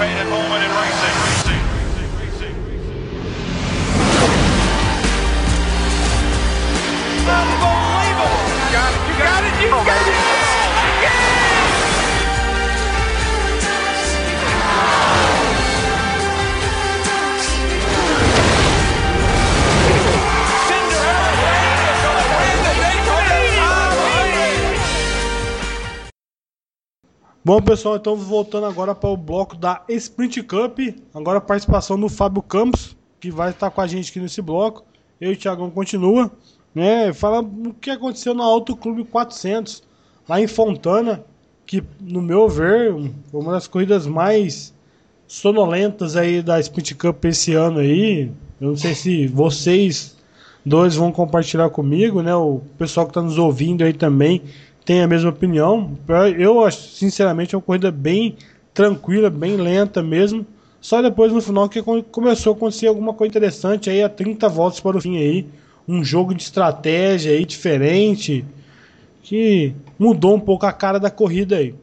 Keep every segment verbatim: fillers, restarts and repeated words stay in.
anticipated moment in racing. Unbelievable! You got it, you got it, you got it! Bom, pessoal, então voltando agora para o bloco da Sprint Cup, agora a participação do Fábio Campos, que vai estar com a gente aqui nesse bloco. Eu e o Thiagão continua, né? Fala o que aconteceu na Auto Clube quatrocentos, lá em Fontana, que, no meu ver, foi uma das corridas mais sonolentas aí da Sprint Cup esse ano aí. Eu não sei se vocês dois vão compartilhar comigo, né? O pessoal que está nos ouvindo aí também tem a mesma opinião. Eu acho, sinceramente, uma corrida bem tranquila, bem lenta mesmo. Só depois no final que começou a acontecer alguma coisa interessante aí, a trinta voltas para o fim aí. Um jogo de estratégia aí diferente, que mudou um pouco a cara da corrida aí.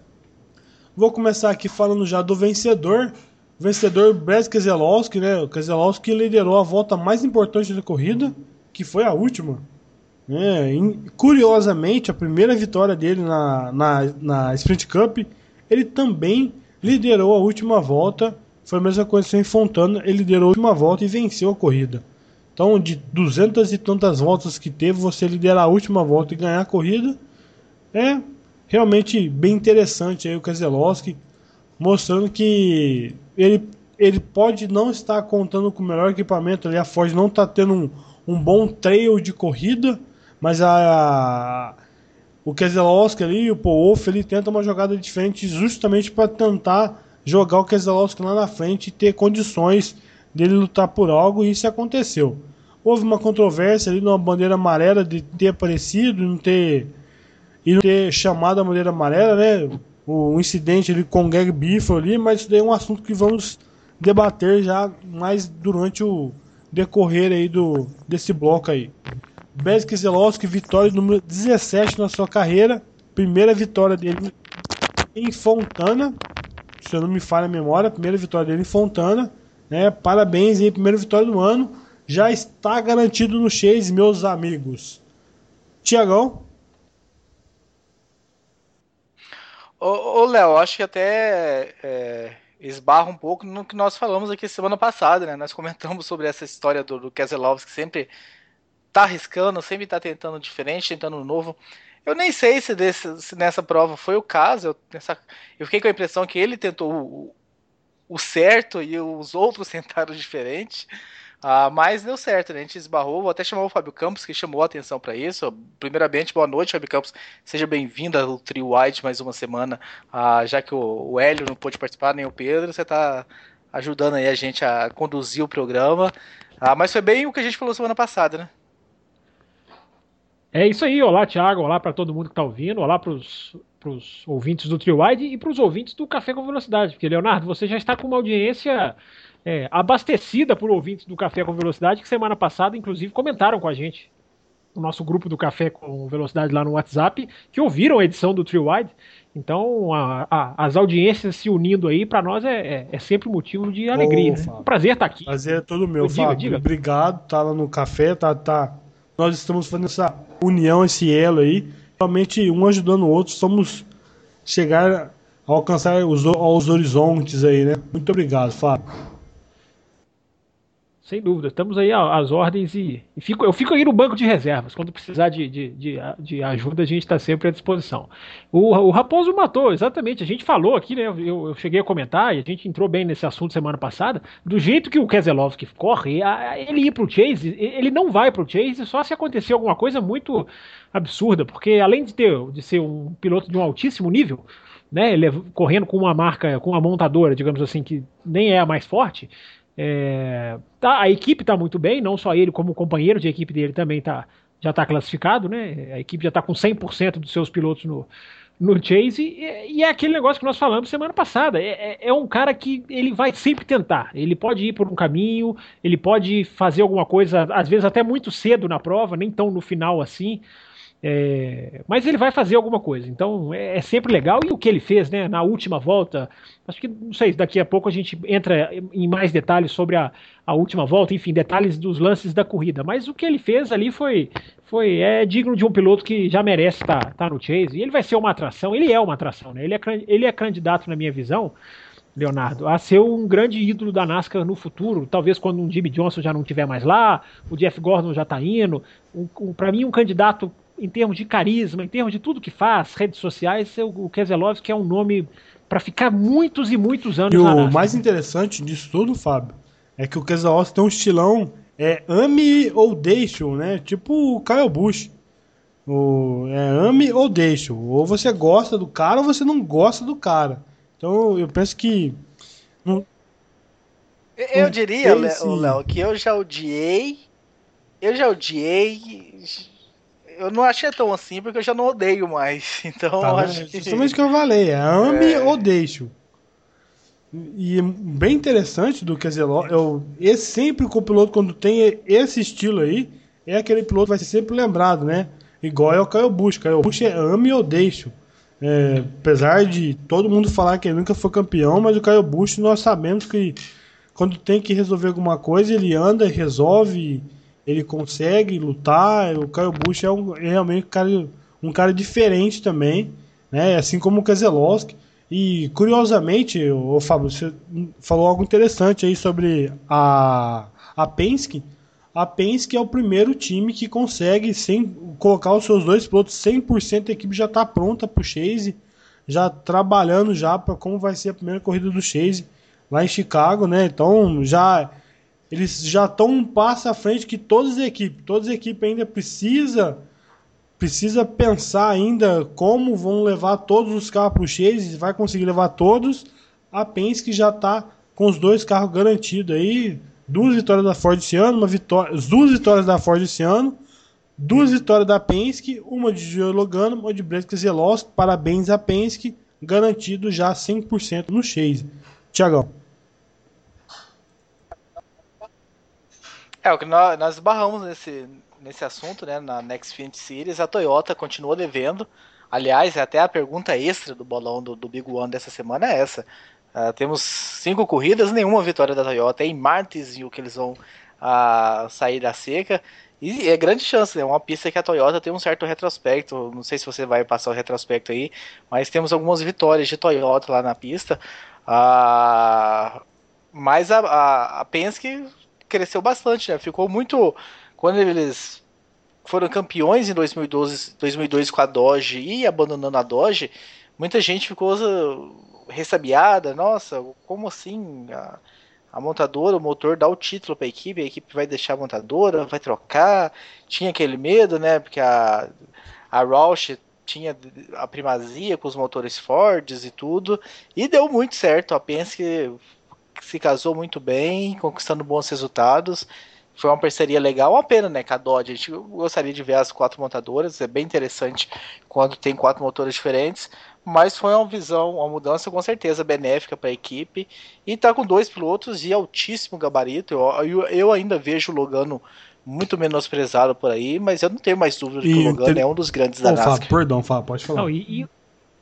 Vou começar aqui falando já do vencedor. O vencedor Brad Keselowski, né? O Keselowski liderou a volta mais importante da corrida, que foi a última. É, curiosamente, a primeira vitória dele na, na, na Sprint Cup, ele também liderou a última volta. Foi a mesma coisa em Fontana, ele liderou a última volta e venceu a corrida. Então, de duzentas e tantas voltas que teve, você liderar a última volta e ganhar a corrida é realmente bem interessante aí o Keselowski, mostrando que ele, ele pode não estar contando com o melhor equipamento ali, a Ford não está tendo um, um bom trail de corrida, mas a, o Keselowski ali, o Paul Wolff, ele tenta uma jogada diferente justamente para tentar jogar o Keselowski lá na frente e ter condições dele lutar por algo, e isso aconteceu. Houve uma controvérsia ali numa bandeira amarela de ter aparecido e não ter, e não ter chamado a bandeira amarela, né? O, o incidente ali com o Greg Biffle ali, mas isso daí é um assunto que vamos debater já mais durante o decorrer aí do, desse bloco aí. Brad Keselowski, vitória número dezessete na sua carreira. Primeira vitória dele em Fontana, se eu não me falha a memória, primeira vitória dele em Fontana, né? Parabéns aí, primeira vitória do ano. Já está garantido no Chase, meus amigos. Tiagão? Ô, Léo, acho que até é, esbarra um pouco no que nós falamos aqui semana passada, né? Nós comentamos sobre essa história do, do Keselowski, que sempre tá arriscando, sempre tá tentando diferente, tentando novo. Eu nem sei se, desse, se nessa prova foi o caso. Eu, nessa, eu fiquei com a impressão que ele tentou o, o certo e os outros tentaram diferente. Ah, mas deu certo, né? A gente esbarrou. Vou até chamar o Fábio Campos, que chamou a atenção para isso. Primeiramente, boa noite, Fábio Campos. Seja bem-vindo ao Trio White mais uma semana. Ah, já que o, o Hélio não pôde participar, nem o Pedro, você tá ajudando aí a gente a conduzir o programa. Ah, mas foi bem o que a gente falou semana passada, né? É isso aí, olá Thiago, olá para todo mundo que está ouvindo, olá para os ouvintes do Trio Wide e para os ouvintes do Café com Velocidade, porque Leonardo, você já está com uma audiência é, abastecida por ouvintes do Café com Velocidade, que semana passada inclusive comentaram com a gente no nosso grupo do Café com Velocidade lá no WhatsApp, que ouviram a edição do Trio Wide. Então a, a, as audiências se unindo aí, para nós é, é, é sempre motivo de alegria. Ô, né? Um prazer estar aqui. Prazer é todo meu, diga, Fábio. diga. Obrigado, tá lá no café, tá, tá. Nós estamos fazendo essa união, esse elo aí, realmente um ajudando o outro, somos chegar a alcançar os, aos horizontes aí, né? Muito obrigado, Fábio. Sem dúvida, estamos aí às ordens e, e fico, eu fico aí no banco de reservas. Quando precisar de, de, de, de ajuda, a gente está sempre à disposição. O, o Raposo matou, exatamente. A gente falou aqui, né? Eu, eu cheguei a comentar e a gente entrou bem nesse assunto semana passada. Do jeito que o Keselowski corre, ele ir para o Chase, ele não vai para o Chase só se acontecer alguma coisa muito absurda, porque além de, ter, de ser um piloto de um altíssimo nível, né? Ele é correndo com uma marca, com uma montadora, digamos assim, que nem é a mais forte. É, tá, a equipe está muito bem, não só ele, como o companheiro de equipe dele também tá, já está classificado, né? A equipe já está com cem por cento dos seus pilotos no, no Chase, e, e é aquele negócio que nós falamos semana passada. É, é, é um cara que ele vai sempre tentar, ele pode ir por um caminho, ele pode fazer alguma coisa, às vezes até muito cedo na prova, nem tão no final assim. É, mas ele vai fazer alguma coisa, então é, é sempre legal. E o que ele fez, né, na última volta, acho que, não sei, daqui a pouco a gente entra em mais detalhes sobre a, a última volta, enfim, detalhes dos lances da corrida, mas o que ele fez ali foi, foi é digno de um piloto que já merece estar tá, tá no Chase, e ele vai ser uma atração, ele é uma atração, né, ele é, ele é candidato, na minha visão, Leonardo, a ser um grande ídolo da NASCAR no futuro, talvez quando um Jimmy Johnson já não estiver mais lá, o Jeff Gordon já está indo, um, um, para mim um candidato em termos de carisma, em termos de tudo que faz, redes sociais, o Keselowski é um nome para ficar muitos e muitos anos e na NASCAR. NASCAR. O mais interessante disso tudo, Fábio, é que o Keselowski tem um estilão é ame ou deixe, né? Tipo o Kyle Busch. O, é ame ou deixe. Ou você gosta do cara ou você não gosta do cara. Então eu penso que não, Eu não diria, esse... Léo, que eu já odiei. Eu já odiei. Eu não achei tão assim, porque eu já não odeio mais. Então, Tá, acho né? que... Justamente o que eu falei, é ame É. ou deixe. E bem interessante do Keselowski, eu, esse sempre com o piloto, quando tem esse estilo aí, é aquele piloto que vai ser sempre lembrado, né? Igual é o Kyle Busch. Kyle Busch é ame ou deixe. É, apesar de todo mundo falar que ele nunca foi campeão, mas o Kyle Busch nós sabemos que quando tem que resolver alguma coisa, ele anda e resolve, ele consegue lutar. O Kyle Busch é, um, é realmente um cara, um cara diferente também, né? Assim como o Keselowski. E curiosamente, o Fábio, você falou algo interessante aí sobre a, a Penske. A Penske é o primeiro time que consegue sem, colocar os seus dois pilotos cem por cento da equipe já está pronta para o Chase, já trabalhando já para como vai ser a primeira corrida do Chase lá em Chicago, né? Então já eles já estão um passo à frente que todas as equipes, todas as equipes ainda precisa precisa pensar ainda como vão levar todos os carros para o Chase, vai conseguir levar todos. A Penske já está com os dois carros garantidos aí, duas vitórias da Ford esse ano, uma vitória, duas vitórias da Ford esse ano, duas vitórias da Penske, uma de Joey Logano, uma de Brad Keselowski. Parabéns à Penske, garantido já cem por cento no Chase. Tiagão. É, o que nós, nós barramos nesse, nesse assunto, né, na Next Finish Series, a Toyota continua devendo. Aliás, até a pergunta extra do bolão do, do Big One dessa semana é essa. Uh, temos cinco corridas, nenhuma vitória da Toyota. É em Martinsville que eles vão uh, sair da seca. E é grande chance, é né? Uma pista que a Toyota tem um certo retrospecto. Não sei se você vai passar o retrospecto aí, mas temos algumas vitórias de Toyota lá na pista. Uh, mas a, a, a Penske cresceu bastante, né? Ficou muito... Quando eles foram campeões em dois mil e doze, dois mil e dois com a Dodge e abandonando a Dodge, muita gente ficou ressabiada. Nossa, como assim? A, a montadora, o motor dá o título para a equipe, a equipe vai deixar a montadora, vai trocar. Tinha aquele medo, né? Porque a, a Roush tinha a primazia com os motores Fords e tudo, e deu muito certo. A Penske se casou muito bem, conquistando bons resultados. Foi uma parceria legal, uma pena, né, com a Dodge. A gente gostaria de ver as quatro montadoras, é bem interessante quando tem quatro motores diferentes, mas foi uma visão, uma mudança com certeza benéfica para a equipe, e tá com dois pilotos de altíssimo gabarito. Eu, eu, eu ainda vejo o Logano muito menosprezado por aí, mas eu não tenho mais dúvida de que o Logano ter... é um dos grandes da oh, NASCAR. Fábio, perdão, Fábio, pode falar. Não, e, e...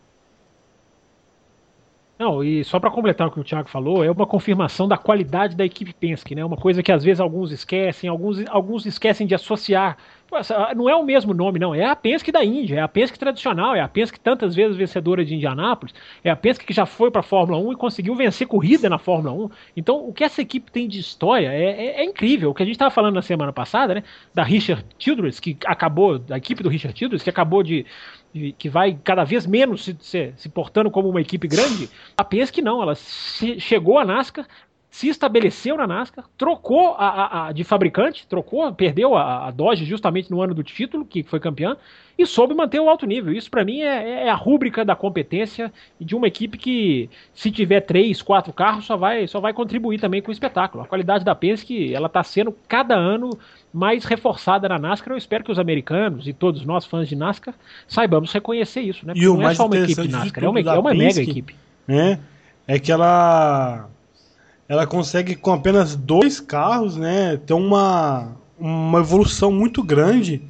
Não, e só para completar o que o Thiago falou, é uma confirmação da qualidade da equipe Penske, né? Uma coisa que às vezes alguns esquecem, alguns, alguns esquecem de associar. Não é o mesmo nome, não. É a Penske da Índia, é a Penske tradicional, é a Penske tantas vezes vencedora de Indianápolis, é a Penske que já foi para a Fórmula um e conseguiu vencer corrida na Fórmula um. Então, o que essa equipe tem de história é, é, é incrível. O que a gente estava falando na semana passada, né? Da Richard Childress, que acabou, da equipe do Richard Childress, que acabou de. que vai cada vez menos se, se, se portando como uma equipe grande. A Penske não, ela se, chegou à NASCAR, se estabeleceu na NASCAR, trocou a, a, a de fabricante, trocou, perdeu a, a Dodge justamente no ano do título, que foi campeã, e soube manter o alto nível. Isso para mim é, é a rúbrica da competência de uma equipe que, se tiver três, quatro carros, só vai, só vai contribuir também com o espetáculo. A qualidade da Penske, ela está sendo cada ano mais reforçada na NASCAR. Eu espero que os americanos e todos nós fãs de NASCAR saibamos reconhecer isso, né? E o não mais é só uma equipe interessante de NASCAR, é tudo uma, da é uma Penske, mega equipe. Né, é que ela ela consegue com apenas dois carros, né, ter uma, uma evolução muito grande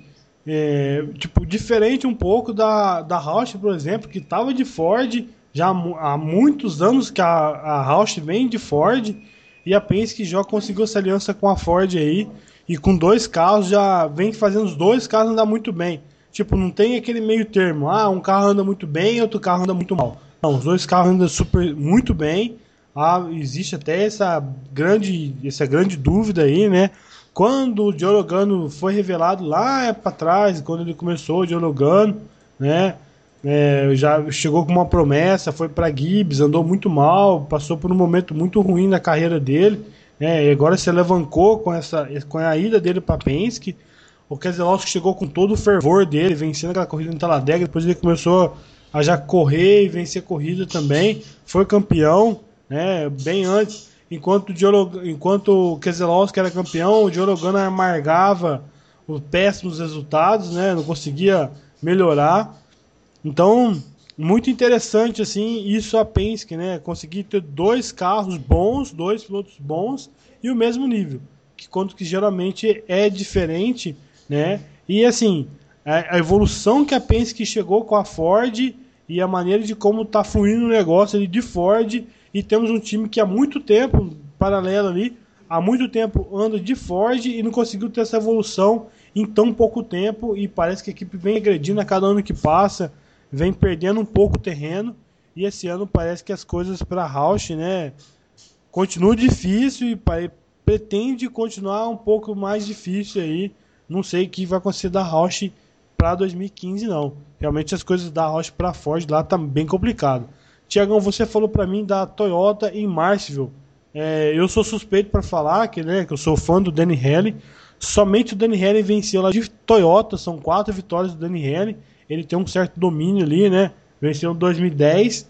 É, tipo, diferente um pouco da, da Roush, por exemplo, que estava de Ford já há, mu- há muitos anos que a, a Roush vem de Ford e a Penske já conseguiu essa aliança com a Ford aí e com dois carros já vem fazendo os dois carros andar muito bem. Tipo, não tem aquele meio termo, ah, um carro anda muito bem e outro carro anda muito mal. Não, os dois carros andam super, muito bem. Ah, existe até essa grande, essa grande dúvida aí, né? Quando o Joe Logano foi revelado lá para trás, quando ele começou o Joe Logano, né? É, já chegou com uma promessa, foi para Gibbs, andou muito mal, passou por um momento muito ruim na carreira dele, né? E agora se alavancou com essa, com a ida dele para Penske. O Keselowski chegou com todo o fervor dele, vencendo aquela corrida em Talladega, depois ele começou a já correr e vencer corrida também, foi campeão, né? Bem antes. Enquanto o, Joe, enquanto o Keselowski era campeão, o Joe Logano amargava os péssimos resultados, né? Não conseguia melhorar. Então, muito interessante assim, isso a Penske, né? Conseguir ter dois carros bons, dois pilotos bons e o mesmo nível, que quanto que geralmente é diferente, né? E assim, a, a evolução que a Penske chegou com a Ford e a maneira de como está fluindo o negócio ali de Ford, e temos um time que há muito tempo, paralelo ali, há muito tempo anda de Ford e não conseguiu ter essa evolução em tão pouco tempo, e parece que a equipe vem agredindo a cada ano que passa, vem perdendo um pouco o terreno, e esse ano parece que as coisas para a Roush, né, continua difícil e pare- pretende continuar um pouco mais difícil aí. Não sei o que vai acontecer da Roush para dois mil e quinze não. Realmente as coisas da Roush para Ford lá tá bem complicado. Tiagão, você falou para mim da Toyota em Martinsville. É, eu sou suspeito para falar que, né, que eu sou fã do Danny Haley. Somente o Danny Haley venceu lá de Toyota, são quatro vitórias do Danny Haley. Ele tem um certo domínio ali, né? Venceu em dois mil e dez.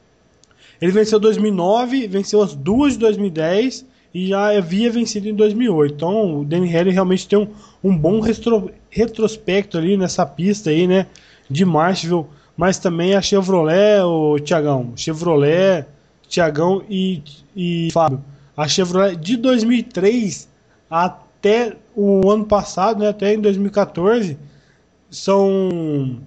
Ele venceu em dois mil e nove, venceu as duas de dois mil e dez e já havia vencido em dois mil e oito. Então o Danny Haley realmente tem um, um bom retro, retrospecto ali nessa pista aí, né? De Martinsville. Mas também a Chevrolet, o Tiagão, Chevrolet, Tiagão e, e Fábio. A Chevrolet de dois mil e três até o ano passado, né, até em dois mil e quatorze, são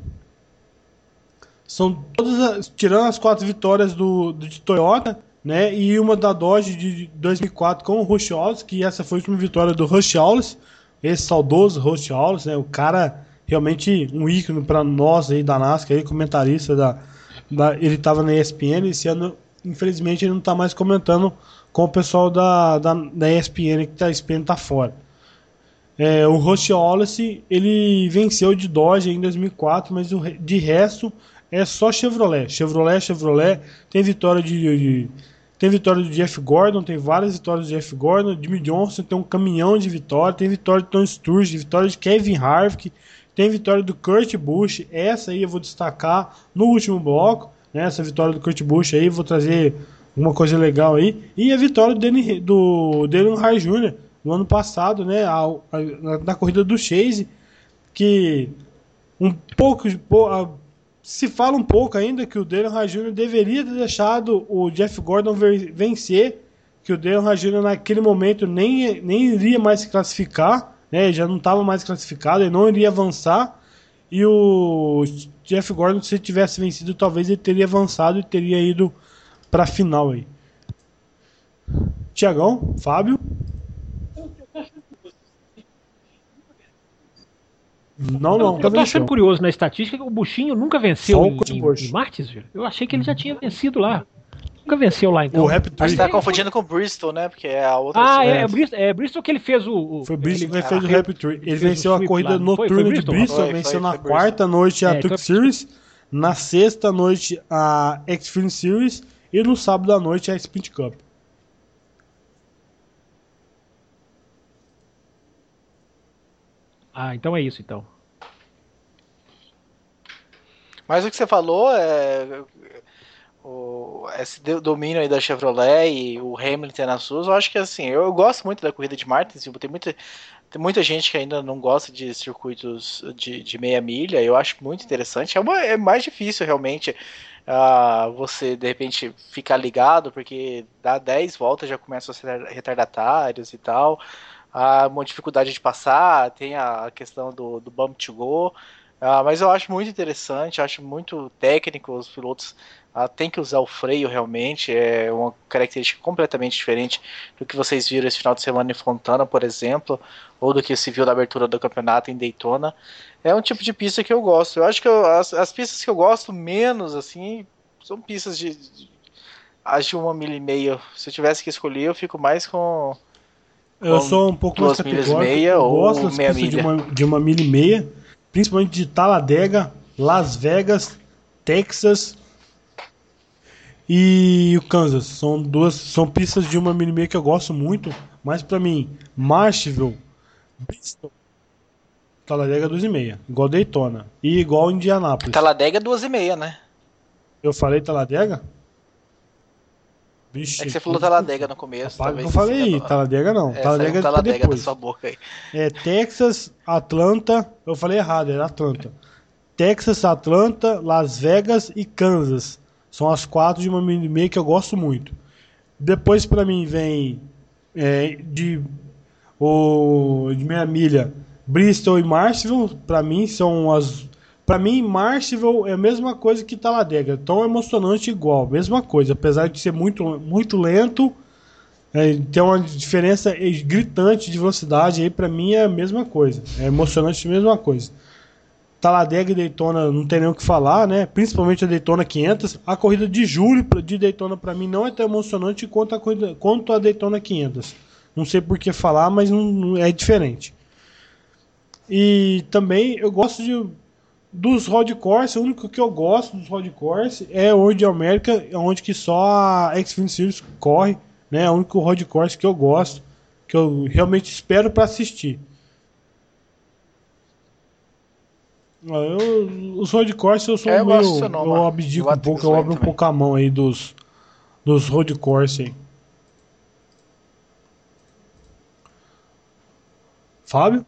são todas as, tirando as quatro vitórias do, do de Toyota, né, e uma da Dodge de dois mil e quatro com o Rush Wallace, que essa foi a última vitória do Rush Wallace, esse saudoso Rush Wallace, né, o cara realmente um ícone para nós aí da NASCAR, aí, comentarista da, da ele estava na E S P N, esse ano infelizmente ele não está mais comentando com o pessoal da, da, da E S P N, que tá, a E S P N tá fora. É, o Rush Wallace, ele venceu de Dodge em dois mil e quatro, mas o, de resto é só Chevrolet. Chevrolet, Chevrolet, tem vitória de, de tem vitória do Jeff Gordon, tem várias vitórias do Jeff Gordon, Jimmy Johnson tem um caminhão de vitória, tem vitória de Tony Sturge, vitória de Kevin Harvick, tem vitória do Kurt Busch, essa aí eu vou destacar no último bloco, né, essa vitória do Kurt Busch aí, vou trazer uma coisa legal aí, e a vitória do Dale, do Dale Earnhardt Júnior no ano passado, né, a, a, na, na corrida do Chase, que um pouco, a, se fala um pouco ainda que o Dale Earnhardt Júnior deveria ter deixado o Jeff Gordon vencer, que o Dale Earnhardt Júnior naquele momento nem, nem iria mais se classificar, né, já não estava mais classificado, ele não iria avançar, e o Jeff Gordon, se ele tivesse vencido, talvez ele teria avançado e teria ido para a final aí. Tiagão, Fábio? Não, não. Eu tô achando curioso na estatística que o Buchinho nunca venceu em, em, em Martinsville. Eu achei que ele já tinha vencido lá. Nunca venceu lá, então. O Rap Acho que tá confundindo com o Bristol, né? Porque é a outra. Ah, é, é, Bristol, é Bristol que ele fez o. o foi Bristol que ele ah, fez o Rap Tree. Ele venceu a corrida lá, noturna foi, foi Bristol, de Bristol, foi, venceu foi, na foi quarta Bristol. noite a é, Truck Series, na sexta noite a Xfinity Series e no sábado à noite a Sprint Cup. Ah, então é isso, então. Mas o que você falou é o, esse domínio aí da Chevrolet e o Hamilton nas suas, eu acho que assim, eu, eu gosto muito da corrida de Martinsville, tem muita, tem muita gente que ainda não gosta de circuitos de, de meia milha, eu acho muito interessante, é, uma, é mais difícil realmente uh, você de repente ficar ligado, porque dá dez voltas já começam a ser retardatários e tal, a uma dificuldade de passar, tem a questão do, do bump to go, ah, mas eu acho muito interessante, acho muito técnico, os pilotos ah, têm que usar o freio realmente, é uma característica completamente diferente do que vocês viram esse final de semana em Fontana, por exemplo, ou do que se viu na abertura do campeonato em Daytona. É um tipo de pista que eu gosto. Eu acho que eu, as, as pistas que eu gosto menos, assim, são pistas de, de as de uma milha e meia. Se eu tivesse que escolher, eu fico mais com Eu sou um pouco mais duas milhas e categórico. meia Eu ou gosto das meia pistas de milha. uma, de uma milha e meia, principalmente de Talladega, Las Vegas, Texas e o Kansas. São duas, são pistas de uma milha e meia que eu gosto muito, mas pra mim, Marshall, Bristol, Talladega dois e meia, igual Daytona e igual Indianápolis. Talladega é duas e meia, né? Eu falei Talladega? Vixe, É que você falou Talladega no começo. Apaga que eu talvez você falei, enganou. Talladega não. É, Talladega saiu um é pra Talladega da depois. sua boca aí. É Texas, Atlanta, eu falei errado, era Atlanta. Texas, Atlanta, Las Vegas e Kansas. São as quatro de uma milha e meia que eu gosto muito. Depois pra mim vem é, de, o, de meia milha Bristol e Marshall. Pra mim são as. Pra mim, Marshall é a mesma coisa que Talladega. Tão emocionante igual, mesma coisa. Apesar de ser muito, muito lento, é, tem uma diferença gritante de velocidade. Aí pra mim é a mesma coisa. É emocionante a mesma coisa. Talladega e Daytona não tem nem o que falar, né? Principalmente a Daytona quinhentos. A corrida de julho de Daytona pra mim não é tão emocionante quanto a, corrida, quanto a Daytona quinhentos. Não sei por que falar, mas não, não é diferente. E também eu gosto de dos road course. O único que eu gosto dos road course é o Road America, onde que só a Xfinity Series corre, né? É o único road course que eu gosto, que eu realmente espero para assistir. Eu, os road course eu sou É, eu meio, gosto do seu nome, eu abdico eu um pouco, gosto eu abro um também. pouco a mão aí dos dos road course aí. Fábio?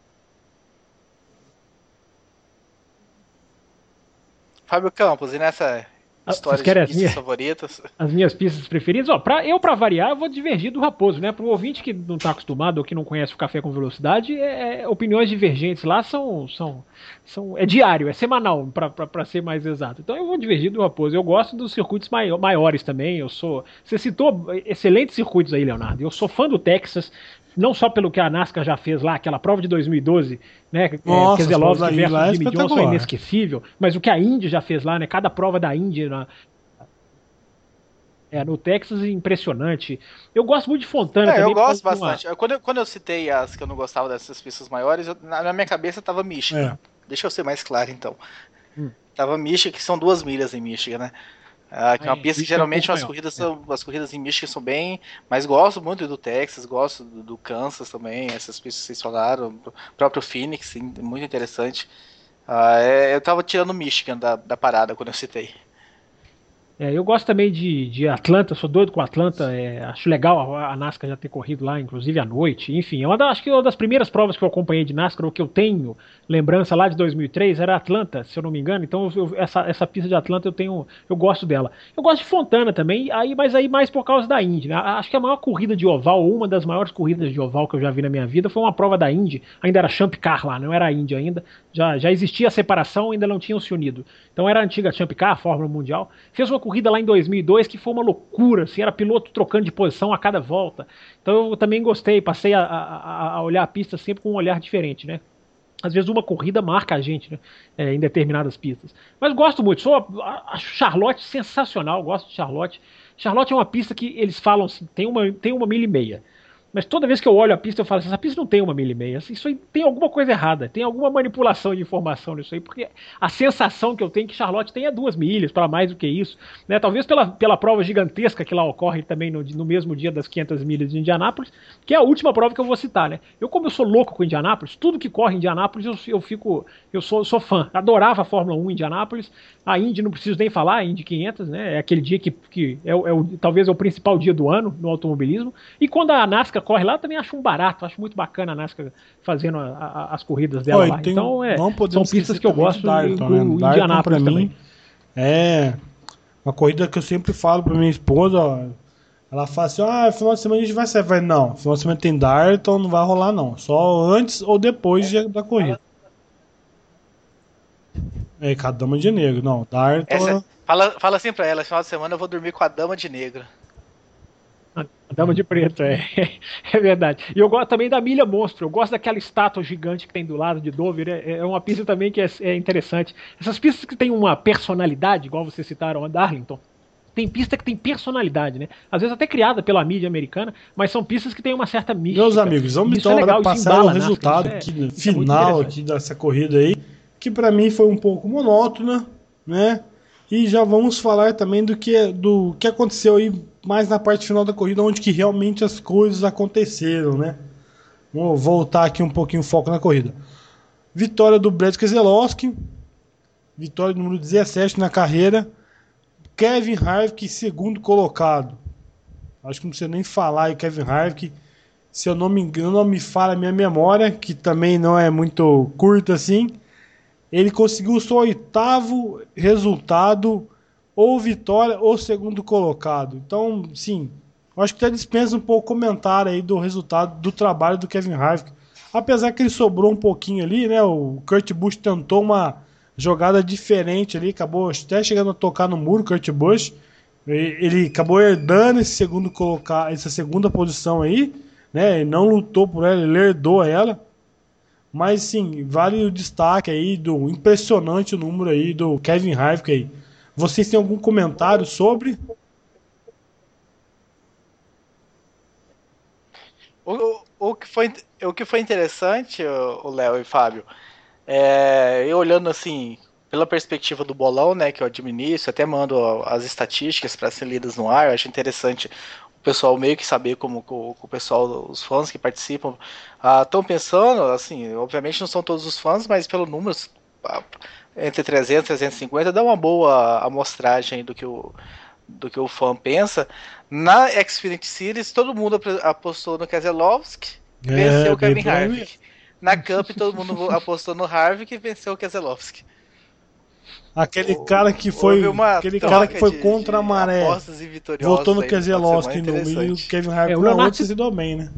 Fábio Campos, e nessa Ah, história vocês de querem as pistas minhas, favoritas? as minhas pistas preferidas? Ó, pra, eu, pra variar, eu vou divergir do Raposo, né? Pro ouvinte que não tá acostumado ou que não conhece o Café com Velocidade, é, é, opiniões divergentes lá são, são, são. É diário, é semanal, pra, pra, pra ser mais exato. Então eu vou divergir do Raposo. Eu gosto dos circuitos mai- maiores também. Eu sou. Você citou excelentes circuitos aí, Leonardo. Eu sou fã do Texas. Não só pelo que a NASCAR já fez lá, aquela prova de dois mil e doze, né? Nossa, é, Keselowski as provas da Indy versus lá é Jimmy Johnson é espetacular. inesquecível, mas o que a Indy já fez lá, né? Cada prova da Indy na, é, no Texas é impressionante. Eu gosto muito de Fontana É, também. eu por causa gosto de uma- bastante. Eu- Quando eu, quando eu citei as que eu não gostava dessas pistas maiores, eu- na, na minha cabeça tava Michigan. É. Deixa eu ser mais claro, então. Hum. Tava Michigan, que são duas milhas em Michigan, né? Ah, que é uma Aí, pista que isso é um geralmente pouco as maior. corridas, É. são, as corridas em Michigan são bem. Mas gosto muito do Texas, gosto do, do Kansas também, essas pistas que vocês falaram. O próprio Phoenix, sim, muito interessante. Ah, é, eu tava tirando Michigan da, da parada quando eu citei. É, eu gosto também de, de Atlanta, sou doido com Atlanta, é, acho legal a, a NASCAR já ter corrido lá, inclusive à noite. Enfim, é uma das, acho que uma das primeiras provas que eu acompanhei de NASCAR, ou que eu tenho lembrança lá de dois mil e três, era Atlanta, se eu não me engano. Então eu- essa, essa pista de Atlanta eu tenho, eu gosto dela. Eu gosto de Fontana também, aí, mas aí mais por causa da Indy, né? Acho que a maior corrida de oval, ou uma das maiores corridas de oval que eu já vi na minha vida, foi uma prova da Indy, ainda era Champ Car lá, não era a Indy ainda, já, já existia a separação, ainda não tinham se unido. Então era a antiga Champ Car, a Fórmula Mundial. Fez uma corrida lá em dois mil e dois que foi uma loucura, assim, era piloto trocando de posição a cada volta. Então eu também gostei, passei a, a, a olhar a pista sempre com um olhar diferente, né? Às vezes uma corrida marca a gente, né? É, em determinadas pistas. Mas gosto muito, sou, acho Charlotte sensacional, gosto de Charlotte. Charlotte é uma pista que eles falam assim, tem uma, tem uma milha e meia. Mas toda vez que eu olho a pista, eu falo assim, essa pista não tem uma milha e meia. Isso aí tem alguma coisa errada, tem alguma manipulação de informação nisso aí, porque a sensação que eu tenho é que Charlotte tem é duas milhas, para mais do que isso. Né? Talvez pela, pela prova gigantesca que lá ocorre também no, no mesmo dia das quinhentas milhas de Indianápolis, que é a última prova que eu vou citar, né? Eu, como eu sou louco com Indianápolis, tudo que corre em Indianápolis, eu, eu fico, eu sou, sou fã. Adorava a Fórmula um em Indianápolis, a Indy não preciso nem falar, a Indy quinhentos, né? É aquele dia que, que é, o- é o, talvez é o principal dia do ano no automobilismo. E quando a NASCAR corre lá, eu também acho um barato, acho muito bacana a NASCAR fazendo a- a- as corridas dela Ó, e lá. tem- Então, é, não são podemos pistas esquecer que eu também de gosto, Darton, incluo né? Darton, Indianápolis pra mim, também. é uma corrida que eu sempre falo pra minha esposa, ó, Ela fala assim, ah, final de semana a gente vai sair. Vai, não, final de semana tem Darton, não vai rolar não. Só antes ou depois de- da corrida. É, com a dama de negro. Não, Darton... Essa, fala, fala assim pra ela, final de semana eu vou dormir com a dama de negro. A Dama de Preto, é. É verdade. E eu gosto também da Milha Monstro. Eu gosto daquela estátua gigante que tem do lado de Dover. É, é uma pista também que é, é interessante. Essas pistas que tem uma personalidade, igual vocês citaram a Darlington, tem pista que tem personalidade, né? Às vezes até criada pela mídia americana, mas são pistas que têm uma certa mística. Meus amigos, vamos Isso então é legal, agora isso passar o embala a resultado NASCAR, isso é- aqui, isso é muito final interessante. aqui dessa corrida aí, que pra mim foi um pouco monótona, né? E já vamos falar também do que, do que aconteceu aí mais na parte final da corrida, onde que realmente as coisas aconteceram, né? Vou voltar aqui um pouquinho o foco na corrida. Vitória do Brad Keselowski, vitória número dezessete na carreira. Kevin Harvick, segundo colocado. Acho que não precisa nem falar aí, Kevin Harvick. Se eu não me engano, não me falha a minha memória, que também não é muito curta assim. Ele conseguiu o seu oitavo resultado, ou vitória, ou segundo colocado. Então, sim, acho que até dispensa um pouco o comentário aí do resultado do trabalho do Kevin Harvick. Apesar que ele sobrou um pouquinho ali, né? O Kurt Busch tentou uma jogada diferente ali, acabou até chegando a tocar no muro, Kurt Busch. Ele acabou herdando esse segundo colocar, essa segunda posição aí, né? Ele não lutou por ela, ele herdou ela. Mas sim, vale o destaque aí do impressionante número aí do Kevin Harvick aí. Vocês têm algum comentário sobre? O, o, o que, foi, o que foi interessante, o Léo e Fábio, é, eu olhando assim, pela perspectiva do bolão, né, que eu administro, até mando as estatísticas para ser lidas no ar, eu acho interessante o pessoal meio que saber como o, o pessoal, os fãs que participam, estão ah, pensando, assim, obviamente não são todos os fãs, mas pelo número, ah, entre trezentos e trezentos e cinquenta, dá uma boa amostragem do que o, do que o fã pensa. Na Xfinity Series, todo mundo apostou no Keselowski, É, venceu o bem Kevin por aí Harvick. Na Cup, todo mundo apostou no Harvick e venceu o Keselowski. Aquele cara que foi, Houve uma aquele troca cara que foi de- contra a de maré, apostas e vitoriosas voltou no aí no final de Keselowski semana, no e o interessante. Kevin Harvick É, o na Leonardo outra se deu bem, né?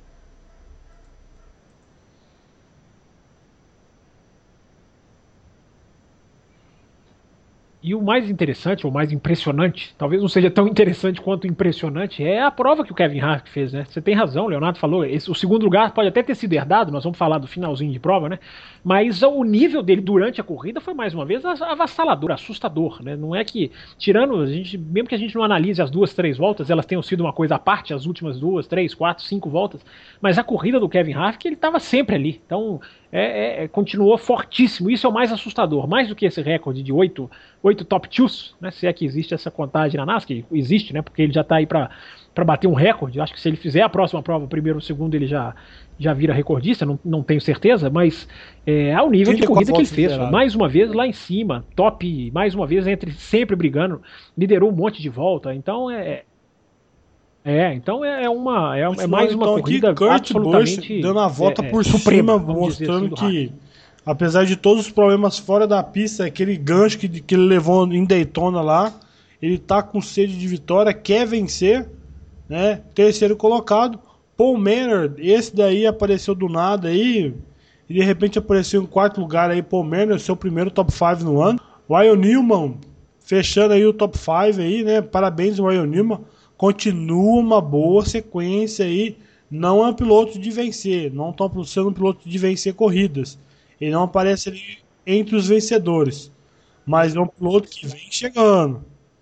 E o mais interessante, ou mais impressionante, talvez não seja tão interessante quanto impressionante, é a prova que o Kevin Harvick fez, né? Você tem razão, o Leonardo falou, esse, o segundo lugar pode até ter sido herdado, nós vamos falar do finalzinho de prova, né? Mas o nível dele durante a corrida foi, mais uma vez, avassalador, assustador, né? Não é que, tirando, a gente, mesmo que a gente não analise as duas, três voltas, elas tenham sido uma coisa à parte, as últimas duas, três, quatro, cinco voltas, mas a corrida do Kevin Harvick, ele estava sempre ali. Então, é, é, continuou fortíssimo. Isso é o mais assustador. Mais do que esse recorde de oito, oito top twos, né? Se é que existe essa contagem na NASCAR, existe, né? Porque ele já está aí para bater um recorde. Acho que se ele fizer a próxima prova, o primeiro ou o segundo, ele já, já vira recordista, não, não tenho certeza, mas é, ao nível de corrida que ele fez. Liderado. Mais uma vez lá em cima, top, mais uma vez entre sempre brigando, liderou um monte de volta. Então é. É, então é uma é, é mais uma então, corrida aqui, Kurt absolutamente Busch dando a volta é, é, por suprema, cima, vamos dizer mostrando assim, do que, apesar de todos os problemas fora da pista, aquele gancho que, que ele levou em Daytona lá, ele tá com sede de vitória, quer vencer, né? Terceiro colocado, Paul Manor, esse daí apareceu do nada aí, e de repente apareceu em quarto lugar aí, Paul Manor, seu primeiro top cinco no ano. Ryan Newman, fechando aí o top cinco aí, né? Parabéns, Ryan Newman. Continua uma boa sequência aí. Não é um piloto de vencer. Não está sendo um piloto de vencer corridas. Ele não aparece ali entre os vencedores. Mas é um piloto que vem chegando.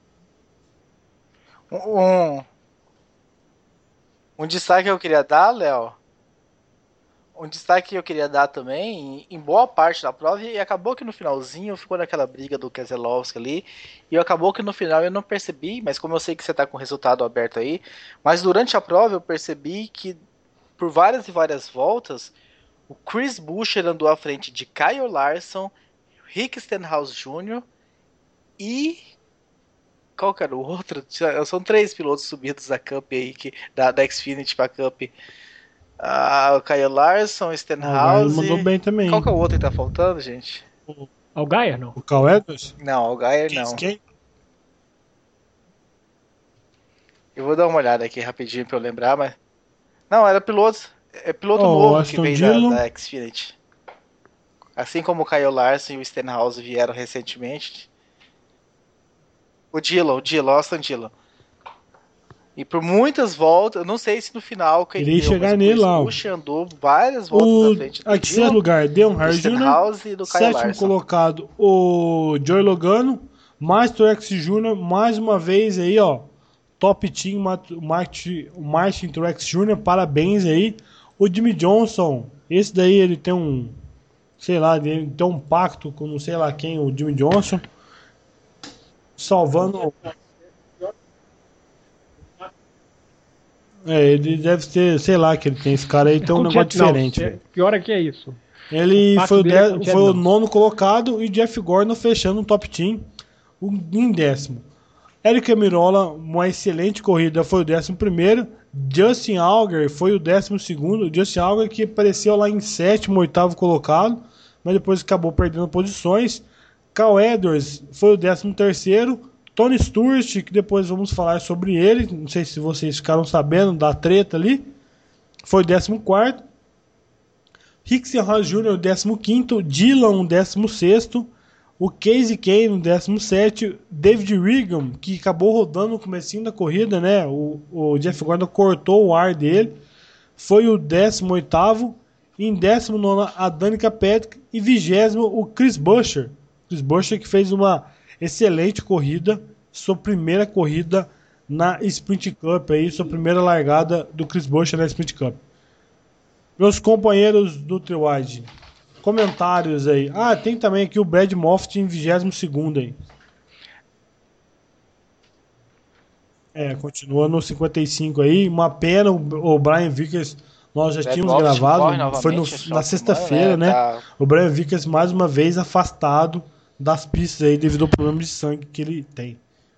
Um, um destaque que eu queria dar, Léo. Um destaque que eu queria dar também, em boa parte da prova, e acabou que no finalzinho ficou naquela briga do Keselowski ali, e acabou que no final eu não percebi, mas como eu sei que você está com o resultado aberto aí, mas durante a prova eu percebi que por várias e várias voltas, o Chris Buescher andou à frente de Kyle Larson, Rick Stenhouse Júnior e... qual que era o outro? São três pilotos subidos da Cup aí, que, da, da Xfinity pra Cup. Ah, o Kyle Larson, o Stenhouse. Ah, mandou bem também. Qual que é o outro que tá faltando, gente? Algaier, não? O Cal Edwards? Não, o Gaia não. Quem? Eu vou dar uma olhada aqui rapidinho pra eu lembrar, mas. Não, era piloto. É piloto Oh, novo Aston que veio Dillon. da, da Xfinity. Assim como o Kyle Larson e o Stenhouse vieram recentemente. O Dillon, o Dillon, Austin Dillon. E por muitas voltas, eu não sei se no final quem Irei deu, mas chegar o nele Chris lá, ó. Busch andou várias voltas O na frente do aqui sexto Dillon, lugar, Dale do Earnhardt Júnior Stenhouse e do Kyle Sétimo Larson. colocado, o Joey Logano. Master X Júnior mais uma vez aí, ó. Top Team, o Martin Truex Júnior parabéns aí. O Jimmy Johnson, esse daí ele tem um, sei lá, ele tem um pacto com não sei lá quem, o Jimmy Johnson. Salvando. É, ele deve ter, sei lá, que ele tem esse cara aí, tem um Com negócio Jet- não, diferente, é- velho. Pior é que é isso. Ele O pacto foi, o, dele é de- com o Jet foi o Nox. nono colocado e Jeff Gordon fechando o top team o- em décimo. Eric Almirola, uma excelente corrida, foi o décimo primeiro. Justin Allgaier foi o décimo segundo. Justin Allgaier que apareceu lá em sétimo, oitavo colocado, mas depois acabou perdendo posições. Cal Edwards foi o décimo terceiro. Tony Stewart, que depois vamos falar sobre ele, não sei se vocês ficaram sabendo da treta ali, foi o décimo quarto. Rick Ross Júnior, décimo quinto. Dillon, décimo sexto. O Casey Kane, décimo sétimo. David Regan, que acabou rodando no comecinho da corrida, né? O, o Jeff Gordon cortou o ar dele. Foi o décimo oitavo. Em décimo nono, a Danica Patrick. E vigésimo, o Chris Buescher. Chris Buescher que fez uma excelente corrida. Sua primeira corrida na Sprint Cup. Aí, sua primeira largada do Chris Buescher na Sprint Cup. Meus companheiros do Triwide, comentários aí. Ah, tem também aqui o Brad Moffitt em vigésimo segundo aí. É, continua no cinquenta e cinco aí. Uma pena, o Brian Vickers, nós já Brad tínhamos Moffitt corre gravado, foi no- novamente esse final na de sexta-feira, semana, né? Tá- O Brian Vickers mais uma vez afastado das pistas aí devido ao problema de sangue que ele tem.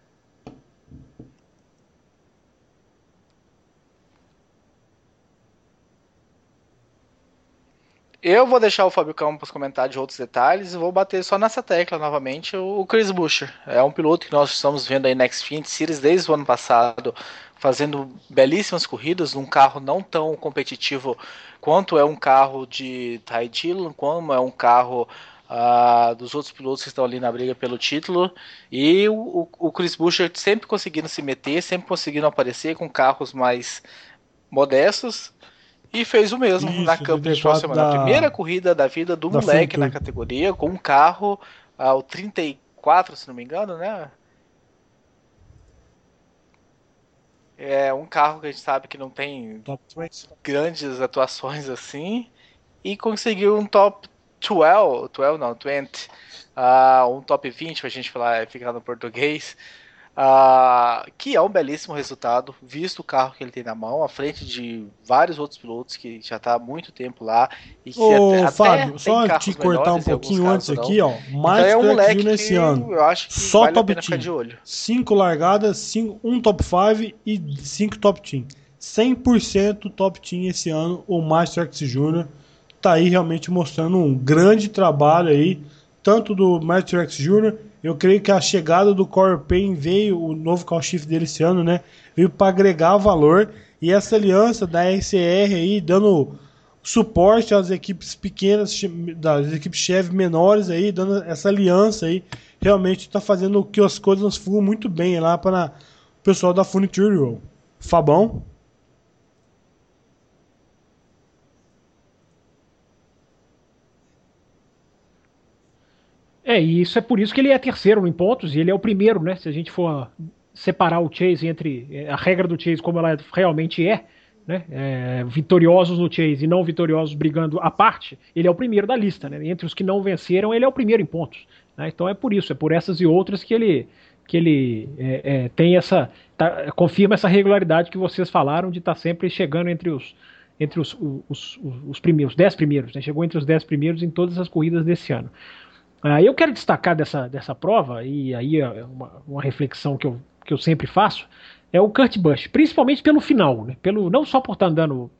Eu vou deixar o Fábio Campos comentar de outros detalhes e vou bater só nessa tecla novamente. O Chris Buescher é um piloto que nós estamos vendo aí na Xfinity Series desde o ano passado, fazendo belíssimas corridas num carro não tão competitivo quanto é um carro de Ty Dillon, como é um carro uh, dos outros pilotos que estão ali na briga pelo título. E o, o Chris Buescher sempre conseguindo se meter, sempre conseguindo aparecer com carros mais modestos. E fez o mesmo Isso, na Cup de trinta e quatro semana. A da- primeira corrida da vida do da moleque na Future. categoria, com um carro, ah, o trinta e quatro, se não me engano, né? É um carro que a gente sabe que não tem Top três. grandes atuações assim. E conseguiu um top doze, doze não, vinte, ah, um top vinte, pra gente falar, ficar no português. Uh, que é um belíssimo resultado, visto o carro que ele tem na mão, à frente de vários outros pilotos que já está há muito tempo lá. E que Ô, até, Fábio, até só tem te carros cortar um menores, em alguns pouquinho antes casos, aqui, não. ó. Então Mais é um Track moleque Junior que esse ano. eu acho que Só vale a top pena ficar de team. olho. Cinco largadas, cinco, um top cinco e cinco top team. cem por cento top team esse ano. O Master X Júnior tá aí realmente mostrando um grande trabalho aí, tanto do Master X Júnior. Eu creio que a chegada do Corey Payne veio, o novo call shift dele esse ano, né? Veio para agregar valor. E essa aliança da R C R aí, dando suporte às equipes pequenas, das equipes Chevy menores aí, dando essa aliança aí, realmente está fazendo que as coisas fluam muito bem lá para o pessoal da Funiture. Fabão? É, e isso é por isso que ele é terceiro em pontos e ele é o primeiro, né? Se a gente for separar o Chase entre a regra do Chase como ela realmente é, né? É, vitoriosos no Chase e não vitoriosos brigando à parte, ele é o primeiro da lista, né? Entre os que não venceram, ele é o primeiro em pontos, né? Então é por isso, é por essas e outras que ele que ele é, é, tem essa tá, confirma essa regularidade que vocês falaram de estar tá sempre chegando entre os entre os, os, os, os primeiros, dez primeiros, né? Chegou entre os dez primeiros em todas as corridas desse ano. Uh, eu quero destacar dessa, dessa prova, e aí é uma, uma reflexão que eu, que eu sempre faço, é o Kurt Busch, principalmente pelo final, né? Pelo, não só por estar andando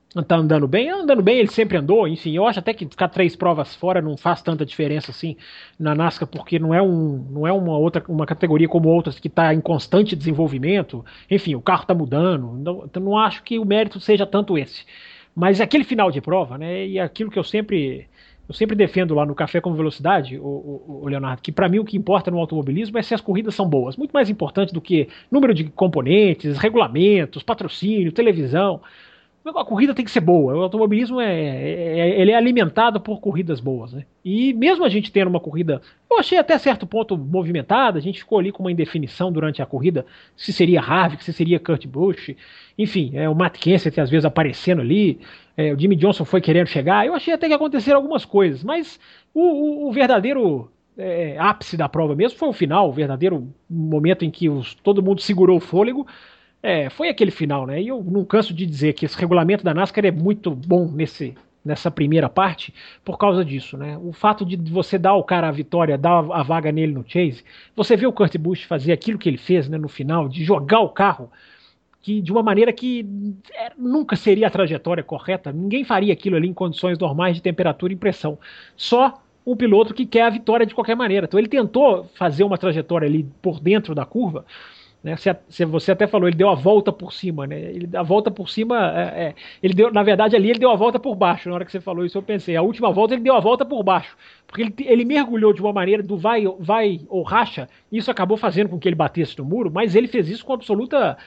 Tá andando bem? Andando bem, ele sempre andou, enfim, eu acho até que ficar três provas fora não faz tanta diferença assim na NASCAR, porque não é, um, não é uma outra uma categoria como outras que está em constante desenvolvimento, enfim, o carro está mudando, então, então não acho que o mérito seja tanto esse. Mas aquele final de prova, né, e aquilo que eu sempre eu sempre defendo lá no Café com Velocidade, o, o, o Leonardo, que para mim o que importa no automobilismo é se as corridas são boas, muito mais importante do que número de componentes, regulamentos, patrocínio, televisão. A corrida tem que ser boa. O automobilismo é, é, é, ele é alimentado por corridas boas, né? E mesmo a gente tendo uma corrida, eu achei até certo ponto movimentada, a gente ficou ali com uma indefinição durante a corrida, se seria Harvick, se seria Kurt Busch, enfim, é, o Matt Kenseth às vezes aparecendo ali, é, o Jimmy Johnson foi querendo chegar, eu achei até que aconteceram algumas coisas, mas o, o, o verdadeiro é, ápice da prova mesmo foi o final, o verdadeiro momento em que os, todo mundo segurou o fôlego. É, foi aquele final, né? E eu não canso de dizer que esse regulamento da NASCAR é muito bom nesse, nessa primeira parte por causa disso, né? O fato de você dar ao cara a vitória, dar a vaga nele no chase, você vê o Kurt Busch fazer aquilo que ele fez, né, no final, de jogar o carro que de uma maneira que é, nunca seria a trajetória correta, ninguém faria aquilo ali em condições normais de temperatura e pressão. Só um piloto que quer a vitória de qualquer maneira. Então ele tentou fazer uma trajetória ali por dentro da curva, né, se você até falou, ele deu a volta por cima, né? Ele, a volta por cima, é, é, ele deu, na verdade, ali ele deu a volta por baixo. Na hora que você falou isso, eu pensei, a última volta ele deu a volta por baixo, porque ele, ele mergulhou de uma maneira do vai, vai ou racha, e isso acabou fazendo com que ele batesse no muro, mas ele fez isso com absoluta.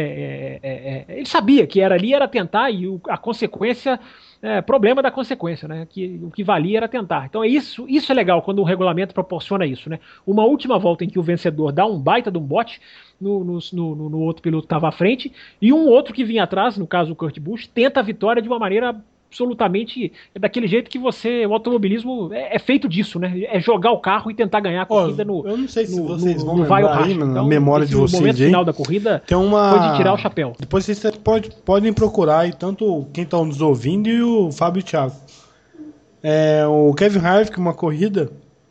É, é, é, ele sabia que era ali, era tentar, e o, a consequência. É, problema da consequência, né? Que o que valia era tentar. Então é isso, isso é legal quando o regulamento proporciona isso, né? Uma última volta em que o vencedor dá um baita de um bote no, no, no, no outro piloto que estava à frente, e um outro que vinha atrás, no caso o Kurt Busch, tenta a vitória de uma maneira absolutamente daquele jeito que você, o automobilismo é, é feito disso, né? É jogar o carro e tentar ganhar a corrida. Oh, no. Eu não sei se no, vocês no, vão no lembrar vai aí, na então, memória de vocês. O momento aí, final da corrida tem uma... foi de tirar o chapéu. Depois vocês pode, podem procurar aí, tanto quem está nos ouvindo e o Fábio e o Thiago. É, o Kevin Harvick, uma corrida,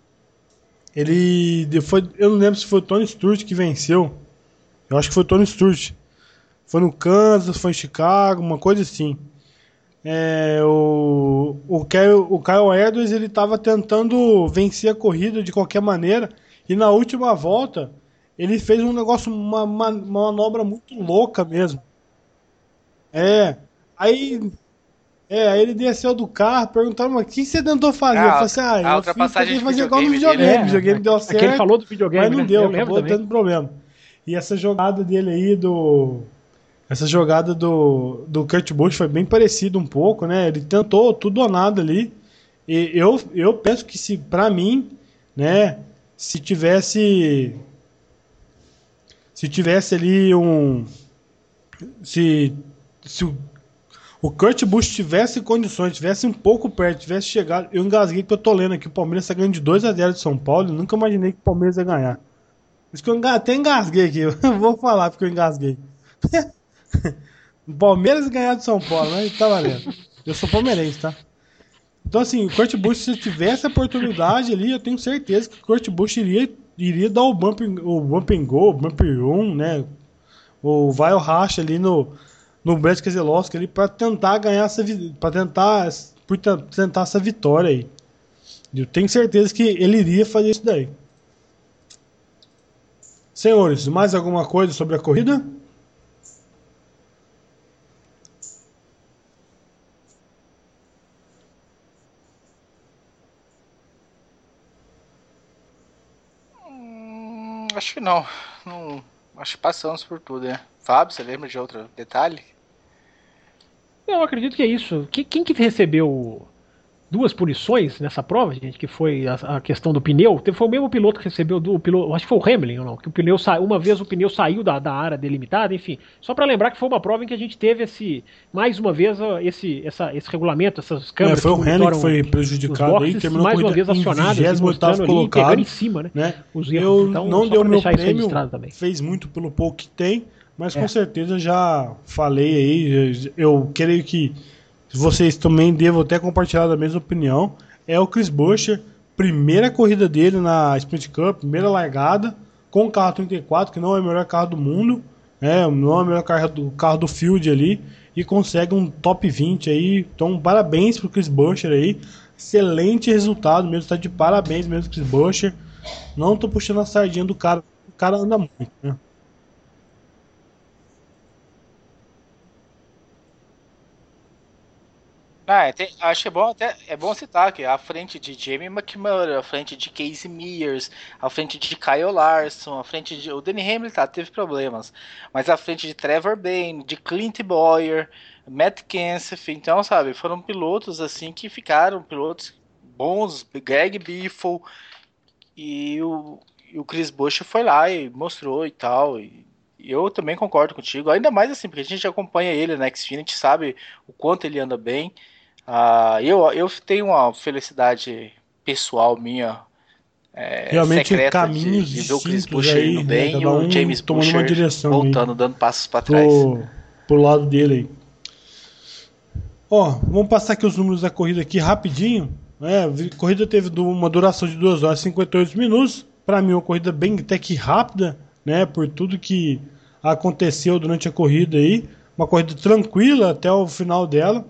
ele foi, eu não lembro se foi o Tony Stewart que venceu. Eu acho que foi o Tony Stewart. Foi no Kansas, foi em Chicago, uma coisa assim. É, o, o, Kyle, o Kyle Edwards, ele estava tentando vencer a corrida de qualquer maneira, e na última volta ele fez um negócio, uma, uma, uma manobra muito louca mesmo. É, aí, é, aí ele desceu do carro, perguntaram, mas o que você tentou fazer? Ah, eu falei assim, ah, eu a ultrapassagem fiz, de fazer igual no videogame videogame, dele, o videogame é, deu é, certo, que ele falou do videogame, mas não né? deu, Eu lembro acabou também. tendo problema. E essa jogada dele aí do... Essa jogada do, do Kurt Busch foi bem parecida um pouco, né? Ele tentou tudo ou nada ali. E eu, eu penso que se, pra mim, né, se tivesse se tivesse ali um se, se o, o Kurt Busch tivesse condições, tivesse um pouco perto, tivesse chegado, eu engasguei que eu tô lendo aqui, o Palmeiras tá ganhando de dois a zero de São Paulo, eu nunca imaginei que o Palmeiras ia ganhar. Por isso que eu até engasguei aqui, eu vou falar porque eu engasguei. Palmeiras ganhar de São Paulo, né? Tá valendo. Eu sou palmeirense, tá? Então, assim, o Kurt Busch, se tivesse a oportunidade ali, eu tenho certeza que o Kurt Busch iria, iria dar o bump, o bump and go, o bump room, né? O vai ou racha ali no, no Brad Keselowski ali pra tentar ganhar essa, pra tentar, por tentar essa vitória aí. Eu tenho certeza que ele iria fazer isso daí. Senhores, mais alguma coisa sobre a corrida? Acho que não. não. Acho que passamos por tudo, né? Fábio, você lembra de outro detalhe? Eu acredito que é isso. Que, quem que recebeu duas punições nessa prova, gente, que foi a, a questão do pneu? Foi o mesmo piloto que recebeu do piloto, acho que foi o Hamilton, ou não? Que o pneu sa, uma vez o pneu saiu da, da área delimitada, enfim. Só para lembrar que foi uma prova em que a gente teve esse, mais uma vez, esse, essa, esse regulamento, essas câmeras. É, foi que o Hamilton que foi prejudicado boxes, aí, terminou mais uma vez acionado, mostrando ali, pegando em cima, né? né? Os erros. Eu então, não deu meu prêmio, também. Fez muito pelo pouco que tem, mas é. com certeza já falei aí, eu creio que vocês também devam ter compartilhado a mesma opinião. É o Chris Buescher, primeira corrida dele na Sprint Cup, primeira largada, com o carro trinta e quatro, que não é o melhor carro do mundo, é, não é o melhor carro do, carro do field ali. e consegue um top vinte aí. Então, parabéns pro Chris Buescher aí. Excelente resultado mesmo, tá de parabéns mesmo, Chris Buescher. Não tô puxando a sardinha do cara, o cara anda muito, né? Ah, é, tem- acho que é bom até é bom citar que à frente de Jamie McMurray, à frente de Casey Mears, à frente de Kyle Larson, à frente de o Danny Hamlin tá, teve problemas, mas à frente de Trevor Bayne, de Clint Bowyer, Matt Kenseth, então sabe, foram pilotos assim que ficaram pilotos bons, Greg Biffle e o, e o Chris Buescher foi lá e mostrou e tal. E, e eu também concordo contigo, ainda mais assim porque a gente acompanha ele na Xfinity, sabe o quanto ele anda bem. Ah, eu, eu tenho uma felicidade pessoal minha, é, Realmente secreta de, caminhos de ver o Chris distintos Buescher aí, indo né? bem e Cada o um James tomando uma Buescher direção aí voltando, dando passos para trás. pro, pro lado dele aí. Ó, vamos passar aqui os números da corrida aqui rapidinho. É, a corrida teve uma duração de duas horas e cinquenta e oito minutos. Para mim, uma corrida bem até que rápida, né? Por tudo que aconteceu durante a corrida aí. Uma corrida tranquila até o final dela.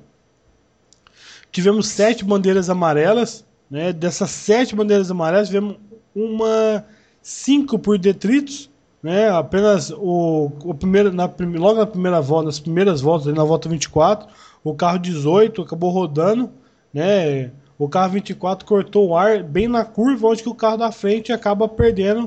Tivemos sete bandeiras amarelas, né? Dessas sete bandeiras amarelas, tivemos uma cinco por detritos, né? Apenas o, o primeiro, na, logo na primeira volta, nas primeiras voltas, na volta vinte e quatro, o carro dezoito acabou rodando, né? O carro vinte e quatro cortou o ar bem na curva, onde que o carro da frente acaba perdendo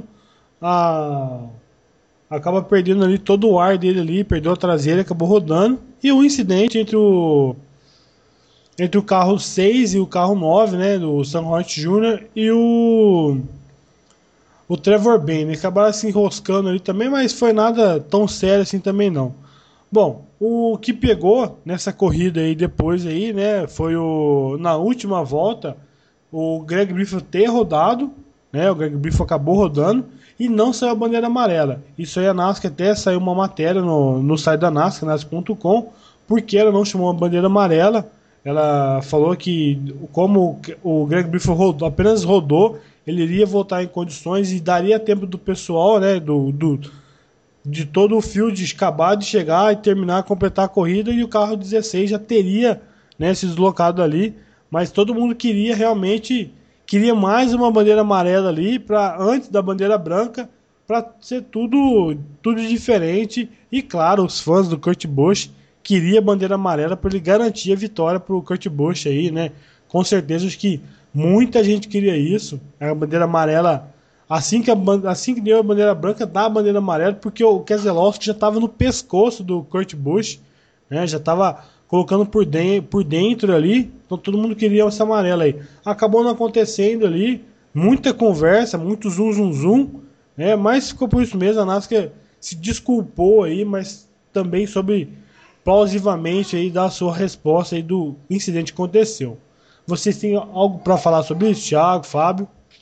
a acaba perdendo ali todo o ar dele ali, perdeu a traseira, acabou rodando. E o incidente entre o entre o carro seis e o carro nove, né, do Sam Hornet Júnior e o o Trevor Bayne, acabaram se enroscando ali também, mas foi nada tão sério assim também não. Bom, o que pegou nessa corrida aí depois aí, né, foi o na última volta o Greg Biffle ter rodado, né, o Greg Biffle acabou rodando e não saiu a bandeira amarela. Isso aí a NASCAR até saiu uma matéria no, no site da NASCAR, nascar ponto com, porque ela não chamou a bandeira amarela. Ela falou que como o Greg Biffle rodou, apenas rodou, ele iria voltar em condições e daria tempo do pessoal, né, do, do de todo o field acabar de chegar e terminar, completar a corrida, e o carro dezesseis já teria, né, se deslocado ali, mas todo mundo queria realmente, queria mais uma bandeira amarela ali, para antes da bandeira branca, para ser tudo, tudo diferente, e claro, os fãs do Kurt Busch queria a bandeira amarela para ele garantir a vitória para o Kurt Busch aí, né, com certeza acho que muita gente queria isso, a bandeira amarela. Assim que, a, assim que deu a bandeira branca, dá a bandeira amarela, porque o Keselowski já estava no pescoço do Kurt Busch, né, já estava colocando por, de, por dentro ali, então todo mundo queria essa amarela aí. Acabou não acontecendo ali, muita conversa, muito zoom, zoom, zoom, né, mas ficou por isso mesmo, a NASCAR se desculpou aí, mas também sobre plausivamente aí dar a sua resposta aí do incidente que aconteceu. Vocês têm algo para falar sobre isso, Thiago, Fábio?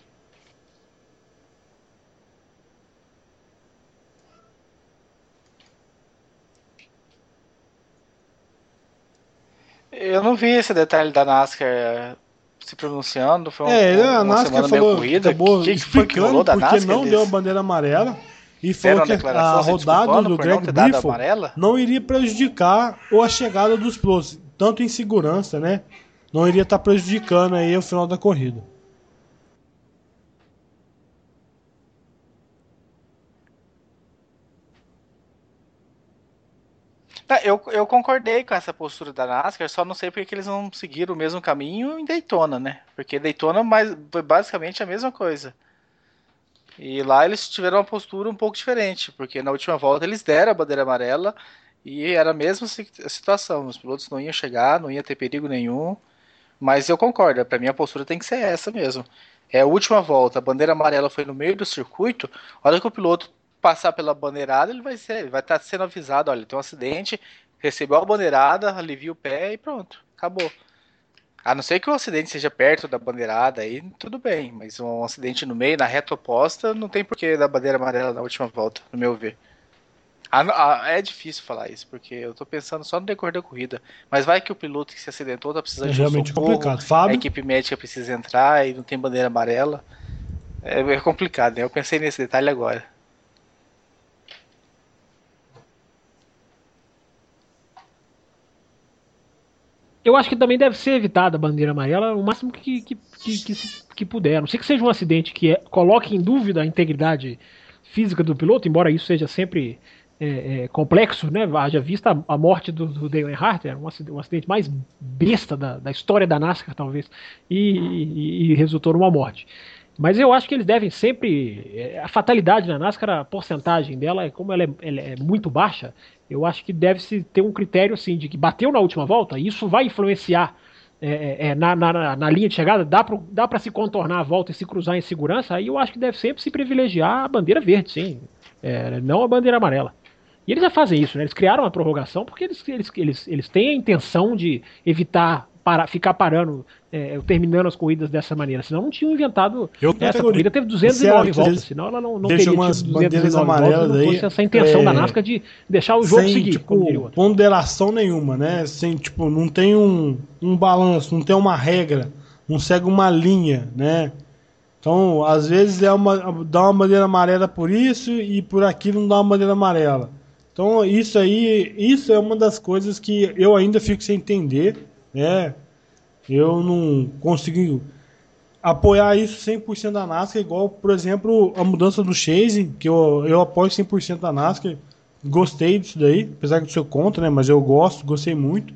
Eu não vi esse detalhe da NASCAR eh, se pronunciando, foi um- É, um- a uma NASCAR semana meio falou, corrida. O acabou que, que foi que rolou explicando da porque NASCAR? não deu a Eles bandeira amarela e falou fizeram uma que a declaração se rodada desculpando do por não Greg ter dado a Biffle amarela? não iria prejudicar ou a chegada dos pilotos, tanto em segurança, né? Não iria estar prejudicando aí o final da corrida. Tá, Eu, eu concordei com essa postura da NASCAR, só não sei porque que eles não seguiram o mesmo caminho em Daytona, né? Porque Daytona mais, foi basicamente a mesma coisa. E lá eles tiveram uma postura um pouco diferente, porque na última volta eles deram a bandeira amarela e era a mesma si- situação. Os pilotos não iam chegar, não ia ter perigo nenhum. Mas eu concordo, para mim a postura tem que ser essa mesmo. É a última volta, a bandeira amarela foi no meio do circuito. A hora que o piloto passar pela bandeirada, ele vai ser, ele vai estar sendo avisado, olha, tem um acidente, recebeu a bandeirada, alivia o pé e pronto, acabou. A não ser que o acidente seja perto da bandeirada, aí tudo bem, mas um acidente no meio, na reta oposta, não tem porquê dar bandeira amarela na última volta, no meu ver. Ah, ah, é difícil falar isso, porque eu tô pensando só no decorrer da corrida. Mas vai que o piloto que se acidentou tá É precisando de um realmente socorro, complicado. a Fábio? equipe médica precisa entrar e não tem bandeira amarela. É, é complicado, né? Eu pensei nesse detalhe agora. Eu acho que também deve ser evitada a bandeira amarela o máximo que, que, que, que, se- que puder. A não sei que seja um acidente que é- coloque em dúvida a integridade física do piloto, embora isso seja sempre é, é, complexo, né? Haja vista a, a morte do, do Dale Earnhardt, era um acidente, um acidente mais besta da, da história da NASCAR, talvez, e, e- e resultou numa morte. Mas eu acho que eles devem sempre. é, A fatalidade na NASCAR, a porcentagem dela, como ela é, ela é muito baixa, eu acho que deve-se ter um critério assim de que bateu na última volta, e isso vai influenciar é, é, é, na, na, na linha de chegada, dá para dá para se contornar a volta e se cruzar em segurança, aí eu acho que deve sempre se privilegiar a bandeira verde, sim, é, não a bandeira amarela. E eles já fazem isso, né? Eles criaram a prorrogação porque eles, eles, eles, eles têm a intenção de evitar para, ficar parando, é, terminando as corridas dessa maneira. Senão não tinham inventado. Eu Essa categoria- corrida teve duzentas e nove certo, voltas, eles senão ela não, não deixam teria umas tido bandeiras duzentas e nove voltas se amarelas não aí, fosse essa intenção é, da NASCAR de deixar o jogo sem, seguir, como diria o tipo, outro. ponderação nenhuma, né? Sem, tipo, não tem um, um balanço, não tem uma regra, não segue uma linha, né? Então, às vezes é uma, dá uma bandeira amarela por isso e por aquilo não dá uma bandeira amarela. Então, isso aí, isso é uma das coisas que eu ainda fico sem entender, né? Eu não consigo apoiar isso cem por cento da NASCAR, igual, por exemplo, a mudança do Chase, que eu, eu apoio cem por cento da NASCAR. Gostei disso daí, apesar que eu sou contra, né? Mas eu gosto, gostei muito.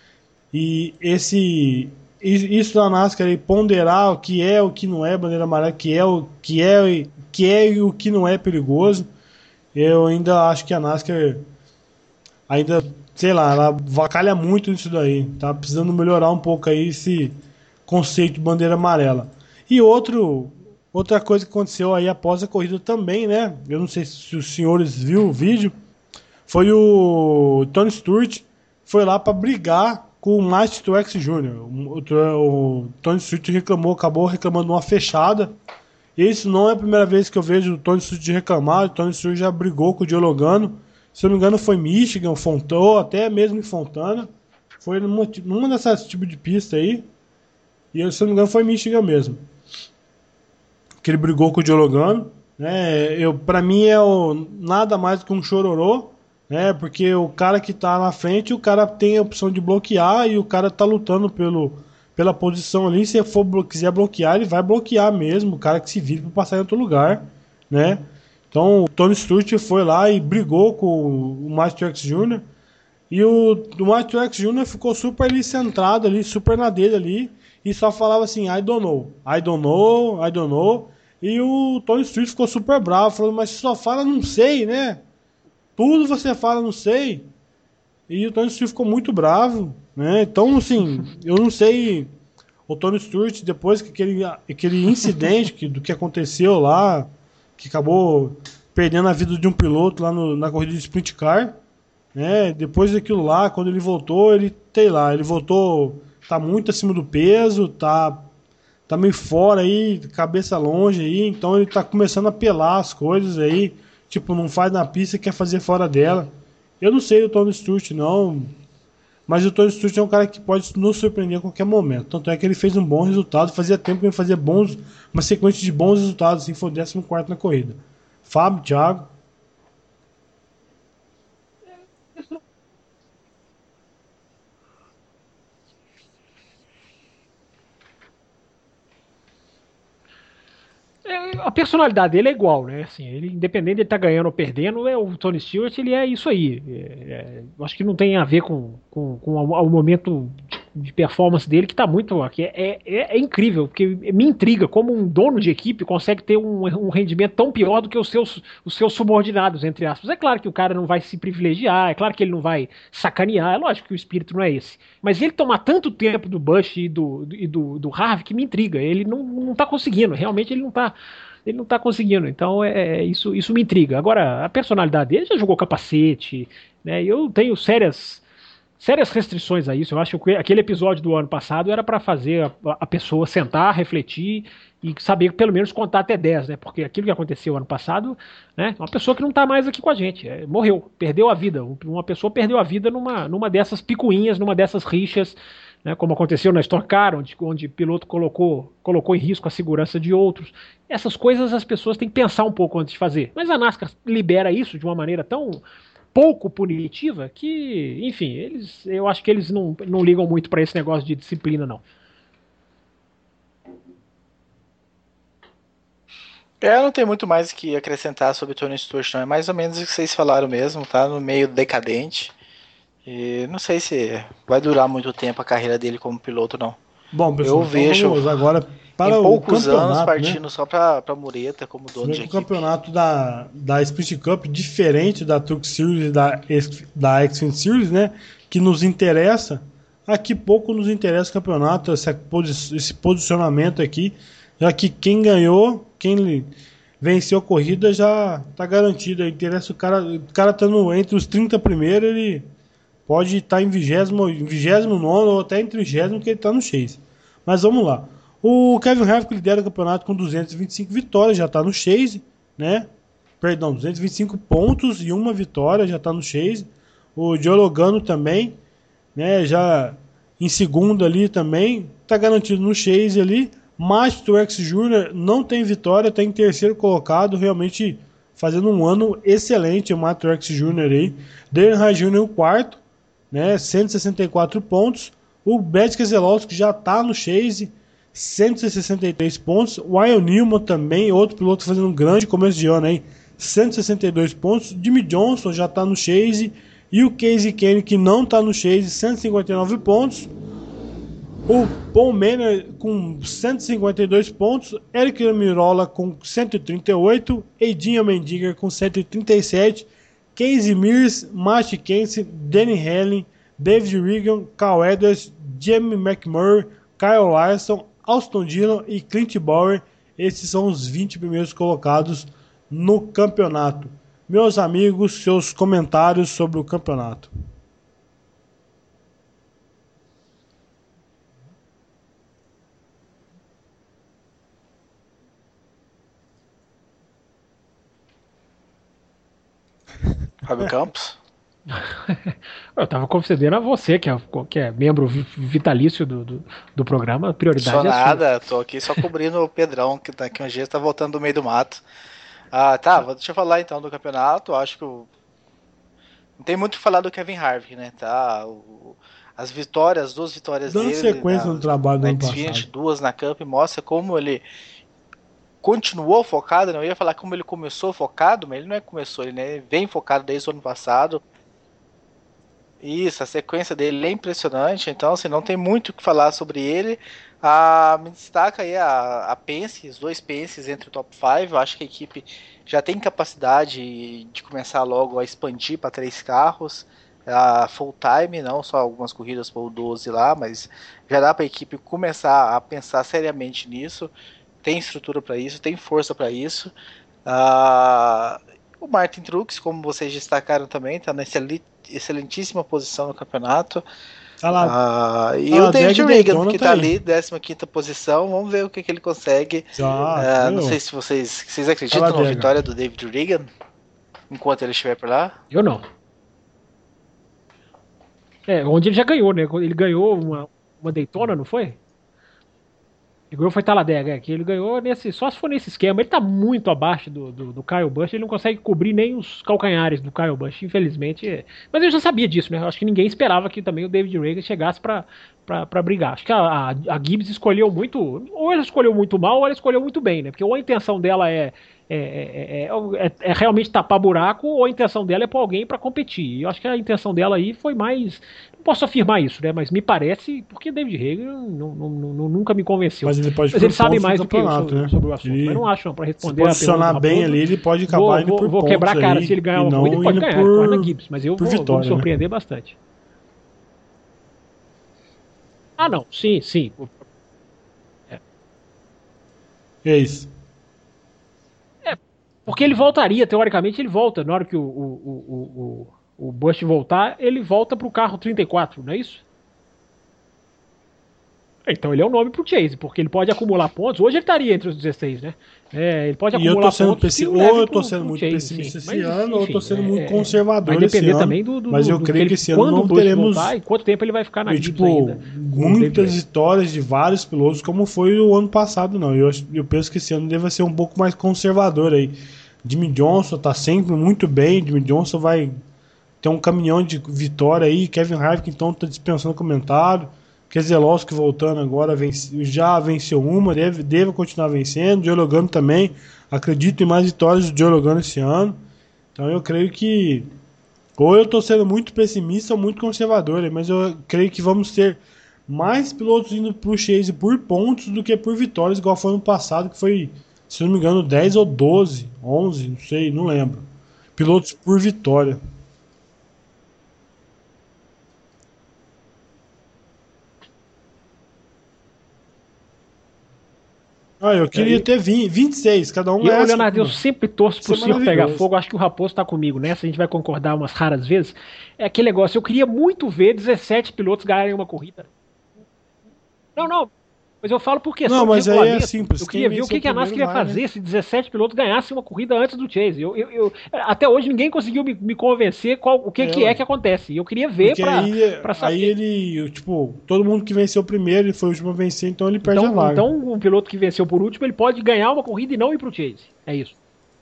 E esse isso da NASCAR aí, ponderar o que é o que não é bandeira amarela, que é o que é, que é e o que não é perigoso. Eu ainda acho que a NASCAR ainda, sei lá, ela vacalha muito nisso daí. Tá precisando melhorar um pouco aí esse conceito de bandeira amarela. E outro, outra coisa que aconteceu aí após a corrida também, né? Eu não sei se os senhores viram o vídeo. Foi o Tony Stewart foi lá para brigar com o Martin Truex Júnior O, o, o Tony Stewart reclamou, acabou reclamando uma fechada. Isso não é a primeira vez que eu vejo o Tony Stewart reclamar. O Tony Stewart já brigou com o Joe Logano. Se eu não me engano foi Michigan, Fontana, até mesmo em Fontana. Foi numa, numa dessas tipos de pista aí. E se eu não me engano foi Michigan mesmo. Que ele brigou com o Joe Logano. Né? Eu, pra mim é o, nada mais do que um chororô. Né? Porque o cara que tá na frente, o cara tem a opção de bloquear e o cara tá lutando pelo, pela posição ali. Se ele for, quiser bloquear, ele vai bloquear mesmo. O cara que se vira pra passar em outro lugar. Né? Então o Tony Stewart foi lá e brigou com o Martin Truex Júnior E o, o Martin Truex Júnior ficou super ali centrado ali, super na dele ali. E só falava assim, I don't know, I don't know, I don't know. E o Tony Stewart ficou super bravo, falando, mas você só fala não sei, né? Tudo você fala não sei. E o Tony Stewart ficou muito bravo, né? Então, assim, eu não sei. O Tony Stewart, depois que aquele, aquele incidente que, do que aconteceu lá, que acabou perdendo a vida de um piloto lá no, na corrida de sprint car, né? Depois daquilo lá, quando ele voltou, ele, sei lá, ele voltou, tá muito acima do peso, tá, tá meio fora aí, cabeça longe aí, então ele tá começando a pelar as coisas aí, tipo, não faz na pista, quer fazer fora dela. Eu não sei do Tony Stewart, não, mas o Tony Stewart é um cara que pode nos surpreender a qualquer momento. Tanto é que ele fez um bom resultado, fazia tempo que ele fazia bons, uma sequência de bons resultados, assim, foi o décimo quarto na corrida. Fábio, Thiago. É, a personalidade dele é igual, né? Assim, ele, independente de ele estar ganhando ou perdendo, é o Tony Stewart, ele é isso aí. É, é, eu acho que não tem a ver com, com, com o, o momento de performance dele, que está muito aqui. É, é, é incrível, porque me intriga como um dono de equipe consegue ter um, um rendimento tão pior do que os seus, os seus subordinados, entre aspas. É claro que o cara não vai se privilegiar, é claro que ele não vai sacanear, é lógico que o espírito não é esse. Mas ele tomar tanto tempo do Busch e do, e do, do Harvick que me intriga. Ele não, não tá conseguindo, realmente ele não tá. Ele não tá conseguindo, então é, é, isso, isso me intriga. Agora, a personalidade dele já jogou capacete, né? Eu tenho sérias, sérias restrições a isso. Eu acho que aquele episódio do ano passado era para fazer a, a pessoa sentar, refletir e saber pelo menos contar até dez, né? Porque aquilo que aconteceu ano passado, né? Uma pessoa que não tá mais aqui com a gente, é, morreu, perdeu a vida. Uma pessoa perdeu a vida numa, numa dessas picuinhas, numa dessas rixas, né, como aconteceu na Stock Car, onde, onde o piloto colocou, colocou em risco a segurança de outros. Essas coisas as pessoas têm que pensar um pouco antes de fazer. Mas a NASCAR libera isso de uma maneira tão, pouco punitiva que, enfim, eles, eu acho que eles não, não ligam muito para esse negócio de disciplina, não. É, não tem muito mais que acrescentar sobre Tony Stewart, não. É mais ou menos o que vocês falaram mesmo, tá no meio decadente. E não sei se vai durar muito tempo a carreira dele como piloto, não. Bom, pessoal, eu então vejo vamos agora para em o poucos anos campeonato, partindo né? só pra, pra mureta como dono de O equipe. campeonato da, da Sprint Cup, diferente da Truck Series e da, da X Finity Series, né? Que nos interessa. Aqui pouco nos interessa o campeonato, essa, esse posicionamento aqui, já que quem ganhou, quem venceu a corrida já está garantido. Interessa o cara, o cara estando entre os trinta primeiros, ele pode estar em vigésimo, vigésimo nono ou até em trigésimo, que ele está no Chase. Mas vamos lá. O Kevin Harvick lidera o campeonato com duzentas e vinte e cinco vitórias, já está no Chase, né? Perdão, duzentos e vinte e cinco pontos e uma vitória, já está no Chase. O Joe Logano também, né? Já em segundo ali também, está garantido no Chase ali. Matt Truex Júnior não tem vitória, está em terceiro colocado, realmente fazendo um ano excelente o Matt Truex Júnior aí. Dale Earnhardt Júnior o quarto, né? cento e sessenta e quatro pontos. O Brad Keselowski já está no Chase, cento e sessenta e três pontos. O Ryan Newman também, outro piloto fazendo um grande começo de ano aí, cento e sessenta e dois pontos. Jimmy Johnson já está no Chase. E o Casey Kenny, que não está no Chase, cento e cinquenta e nove pontos. O Paul Manor com cento e cinquenta e dois pontos. Eric Almirola com cento e trinta e oito. Edinha Mendinger com cento e trinta e sete. Casey Mears, Matt Kenseth, Danny Hamlin, David Regan, Carl Edwards, Jamie McMurray, Kyle Larson, Austin Dillon e Clint Bauer. Esses são os vinte primeiros colocados no campeonato. Meus amigos, seus comentários sobre o campeonato. Fábio Campos. Eu tava concedendo a você, que é, que é membro vitalício do, do, do programa, a prioridade Sou é nada, tô aqui só cobrindo o Pedrão, que daqui uns dias tá voltando do meio do mato. Ah, tá, deixa eu falar então do campeonato. Acho que o... não tem muito o que falar do Kevin Harvick, né? Tá, o... as vitórias, as duas vitórias Dando dele, sequência na, no trabalho do na ano Xfinity, passado. duas na Cup, mostra como ele continuou focado, né? Eu ia falar como ele começou focado, mas ele não é que começou, ele né? vem focado desde o ano passado. Isso, a sequência dele é impressionante, então assim, não tem muito o que falar sobre ele. Ah, me destaca aí a, a Penske, os dois Penske's entre o top cinco. Eu acho que a equipe já tem capacidade de começar logo a expandir para três carros, a full time, não só algumas corridas por doze lá, mas já dá para a equipe começar a pensar seriamente nisso. Tem estrutura para isso, tem força para isso. Ah, o Martin Truex, como vocês destacaram também, está na excelentíssima posição no campeonato. Tá lá, Ah, e tá o lá, David Jack Regan, Daytona que tá tá aí. ali, décima quinta posição. Vamos ver o que, que ele consegue. Já, Ah, não ganhou. sei se vocês, vocês Tá acreditam lá, na Diego. vitória do David Regan enquanto ele estiver por lá. Eu não. É, onde ele já ganhou, né? Ele ganhou uma, uma Daytona, não foi? Ele ganhou foi Talladega, é, que ele ganhou nesse, só se for nesse esquema. Ele tá muito abaixo do, do, do Kyle Busch, ele não consegue cobrir nem os calcanhares do Kyle Busch, infelizmente. É. Mas eu já sabia disso, né? Eu acho que ninguém esperava que também o David Regan chegasse pra, pra, pra brigar. Acho que a, a, a Gibbs escolheu muito, ou ela escolheu muito mal, ou ela escolheu muito bem, né? Porque ou a intenção dela é, é, é, é, é, é realmente tapar buraco, ou a intenção dela é pôr alguém pra competir. E eu acho que a intenção dela aí foi mais... Não posso afirmar isso, né? Mas me parece, porque David Regan não, não, não, nunca me convenceu. Mas ele pode Mas por ele sabe pontos mais no do que eu campeonato, sobre, né? sobre o assunto. Ele Mas não acho, não, pra Se responder a posicionar pergunta do bem Raposo, ali, ele pode acabar vou, indo vou, por vou pontos quebrar a cara aí, se ele ganhar e uma não corrida, ele pode indo ganhar, por- ele corre na Gibbs, mas eu por vou, vou vitória, me né? surpreender bastante. Ah, não, sim, sim. É isso. Porque ele voltaria, teoricamente ele volta. Na hora que o, o, o, o, o Busch voltar, ele volta pro carro trinta e quatro, não é isso? Então ele é o nome pro Chase, porque ele pode acumular pontos. Hoje ele estaria entre os dezesseis, né? É, ele pode E eu acumular tô sendo pontos. pessi- que o ou leve eu tô pro- sendo pro muito Chase, pessimista sim. esse Mas, ano, ou eu tô enfim, sendo é, muito é, conservador vai esse depender ano, também do, do, mas eu do, do creio ele- que esse ano quando não o Busch teremos voltar e quanto tempo ele vai ficar na e, Gibbs tipo, ainda. com o David muitas Regan. vitórias de vários pilotos, como foi o ano passado, não. Eu, acho- eu penso que esse ano deve ser um pouco mais conservador aí. Jimmy Johnson tá sempre muito bem, Jimmy Johnson vai tem um caminhão de vitória aí. Kevin Harvick, então, tá dispensando comentário. Keselowski voltando agora, vence, já venceu uma, deve, deve continuar vencendo. Joe Logano também. Acredito em mais vitórias do Joe Logano esse ano. Então eu creio que... Ou eu tô sendo muito pessimista ou muito conservador, mas eu creio que vamos ter mais pilotos indo pro Chase por pontos do que por vitórias, igual foi no passado, que foi, se não me engano, dez ou doze, onze, não sei, não lembro. Pilotos por vitória. Ah, eu queria ter vinte, vinte e seis, cada um E eu, ganhasse. Leonardo, eu sempre torço pro Isso é circo pegar maravilhoso. fogo. Acho que o Raposo tá comigo nessa, a gente vai concordar umas raras vezes. É aquele negócio, eu queria muito ver dezessete pilotos ganharem uma corrida. Não, não, mas eu falo por questão Não, mas de aí é regulamento. simples, Eu queria quem ver o que, venceu que a NASCAR ia primeiro vai, fazer né? se dezessete pilotos ganhassem uma corrida antes do Chase. Eu, eu, eu- até hoje ninguém conseguiu me, me convencer qual, o que É, que ué. é que acontece. E eu queria ver Porque pra, aí, pra saber. aí ele, tipo, todo mundo que venceu primeiro, ele foi o último a vencer, então ele perde a Então, vaga. então, um piloto que venceu por último, ele pode ganhar uma corrida e não ir pro Chase. É isso.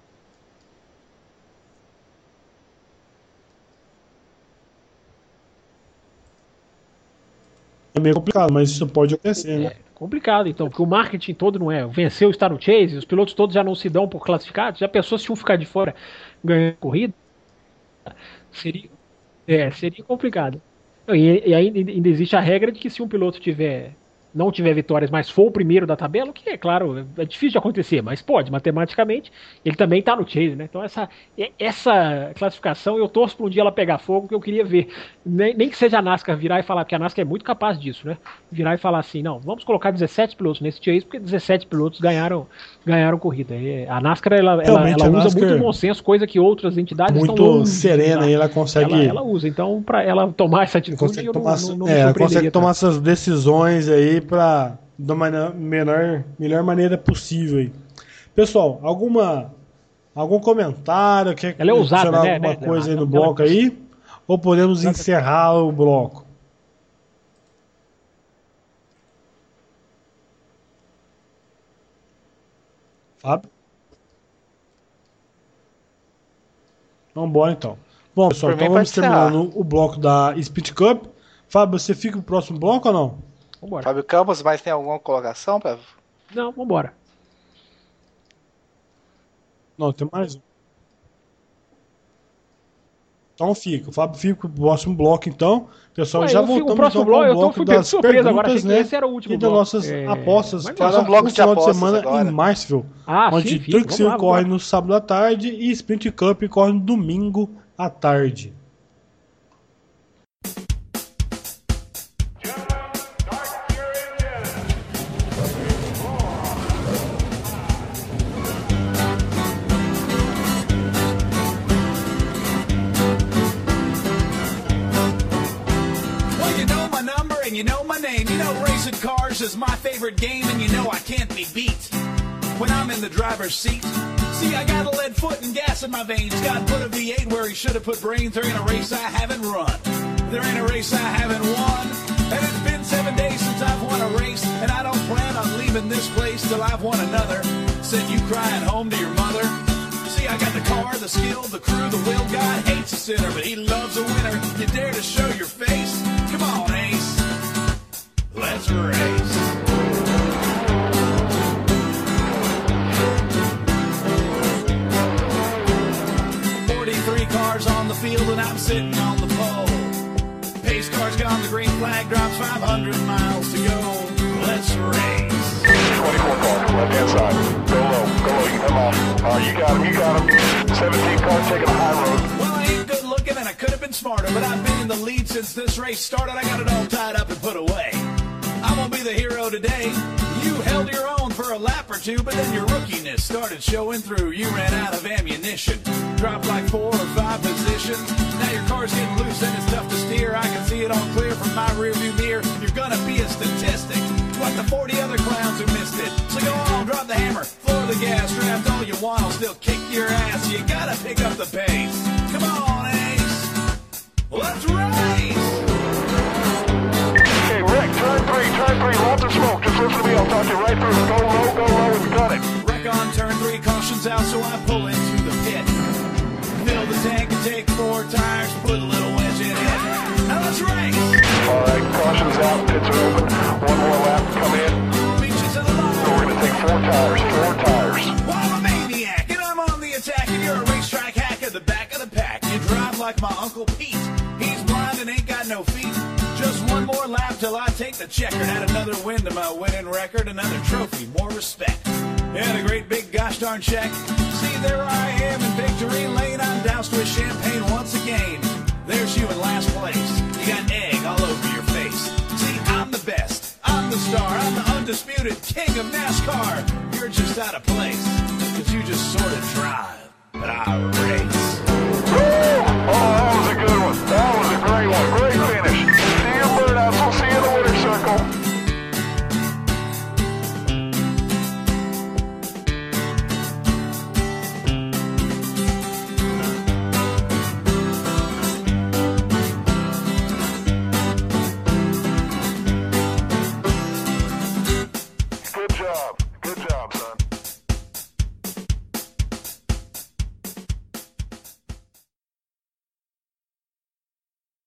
É meio complicado, mas isso pode acontecer, né? É complicado, então, porque o marketing todo não é. Venceu está no Chase, os pilotos todos já não se dão por classificados. Já pensou se um ficar de fora ganhando corrida? Seria, é, seria complicado. Não, E, e ainda, ainda existe a regra de que se um piloto tiver não tiver vitórias, mas for o primeiro da tabela, o que é claro, é difícil de acontecer, mas pode, matematicamente, ele também está no Chase, né? Então essa, e- essa classificação eu torço para um dia ela pegar fogo, que eu queria ver. Nem, nem que seja a NASCAR virar e falar, porque a NASCAR é muito capaz disso, né? Virar e falar assim, não, vamos colocar dezessete pilotos nesse Chase, porque dezessete pilotos ganharam, ganharam corrida. E a NASCAR ela, ela, Realmente, ela a usa NASCAR muito bom senso, coisa que outras entidades estão Muito longe de serena usar. e ela consegue, Ela, ela usa, então para ela tomar essa atitude, consegue eu não, tomar, não, não me é, ela surpreenderia consegue tomar tanto. essas decisões aí pra, da maneira, menor, melhor maneira possível aí. Pessoal, alguma algum comentário, quer Ela é ousada, adicionar né, alguma né, coisa aí no Leonardo? bloco aí? Ou podemos encerrar o bloco? Fábio? Vamos embora então. Bom, pessoal, Por mim, então vamos pode encerrar. terminando o bloco da Speed Cup. Fábio, você fica pro próximo bloco ou não? Vambora. Fábio Campos, mas tem alguma colocação pra... Não, vambora. Não, tem mais um. Então fica. O Fábio fica pro próximo bloco, então. Pessoal, Ué, já eu fico- voltamos o próximo então, bloco, com o eu tô- bloco fui pego de das surpresa agora, perguntas, achei que né? esse era o último e das bloco. nossas É, apostas mas para nós um bloco o de final de apostas semana agora. em Marshall, Ah, onde sim, fica. Truck Vamos Series lá, corre vambora. no sábado à tarde e Sprint Cup corre no domingo à tarde. Well, you know my number and you know my name. You know racing cars is my favorite game, and you know I can't be beat when I'm in the driver's seat. See, I got a lead foot and gas in my veins. God put a V eight where he should have put brains. There ain't a race I haven't run. There ain't a race I haven't won. And it's been seven days since I've won a race, and I don't plan on leaving this place till I've won another. Send you crying home to your mother. See, I got the car, the skill, the crew, the will. God hates a sinner, but he loves a winner. You dare to show your face? Come on, Ace. Let's race. forty-three cars on the field and I'm sitting on the pole. Pace car's gone, the green flag drops, five hundred miles to go. Let's race. twenty-four cars, left hand side. Go low, go low, you can come off. Uh, you got him, you got him. seventeen cars taking a high road. Well, I ain't good looking and I could have been smarter, but I've been in the lead since this race started. I got it all tied up and put away. I won't be the hero today. You held your own for a lap or two, but then your rookiness started showing through. You ran out of ammunition, dropped like four or five positions. Now your car's getting loose and it's tough to steer. I can see it all clear from my rearview mirror. You're gonna be a statistic, like the forty other clowns who missed it. So go on, drop the hammer, floor the gas, draft all you want, I'll still kick your ass. You gotta pick up the pace. Come on, Ace, let's race. Okay, Rick, turn three, turn three, lots of smoke. Just listen to me, I'll talk you right through. Go low, go low, and cut it. Wreck on turn three, caution's out, so I pull into the pit. Fill the tank and take four tires, put a little like my Uncle Pete. He's blind and ain't got no feet. Just one more lap till I take the checker. Add another win to my winning record, another trophy, more respect. And a great big gosh darn check. See, there I am in victory lane. I'm doused with champagne once again. There's you in last place. You got egg all over your face. See, I'm the best. I'm the star. I'm the undisputed king of NASCAR. You're just out of place, cause you just sort of drive. But I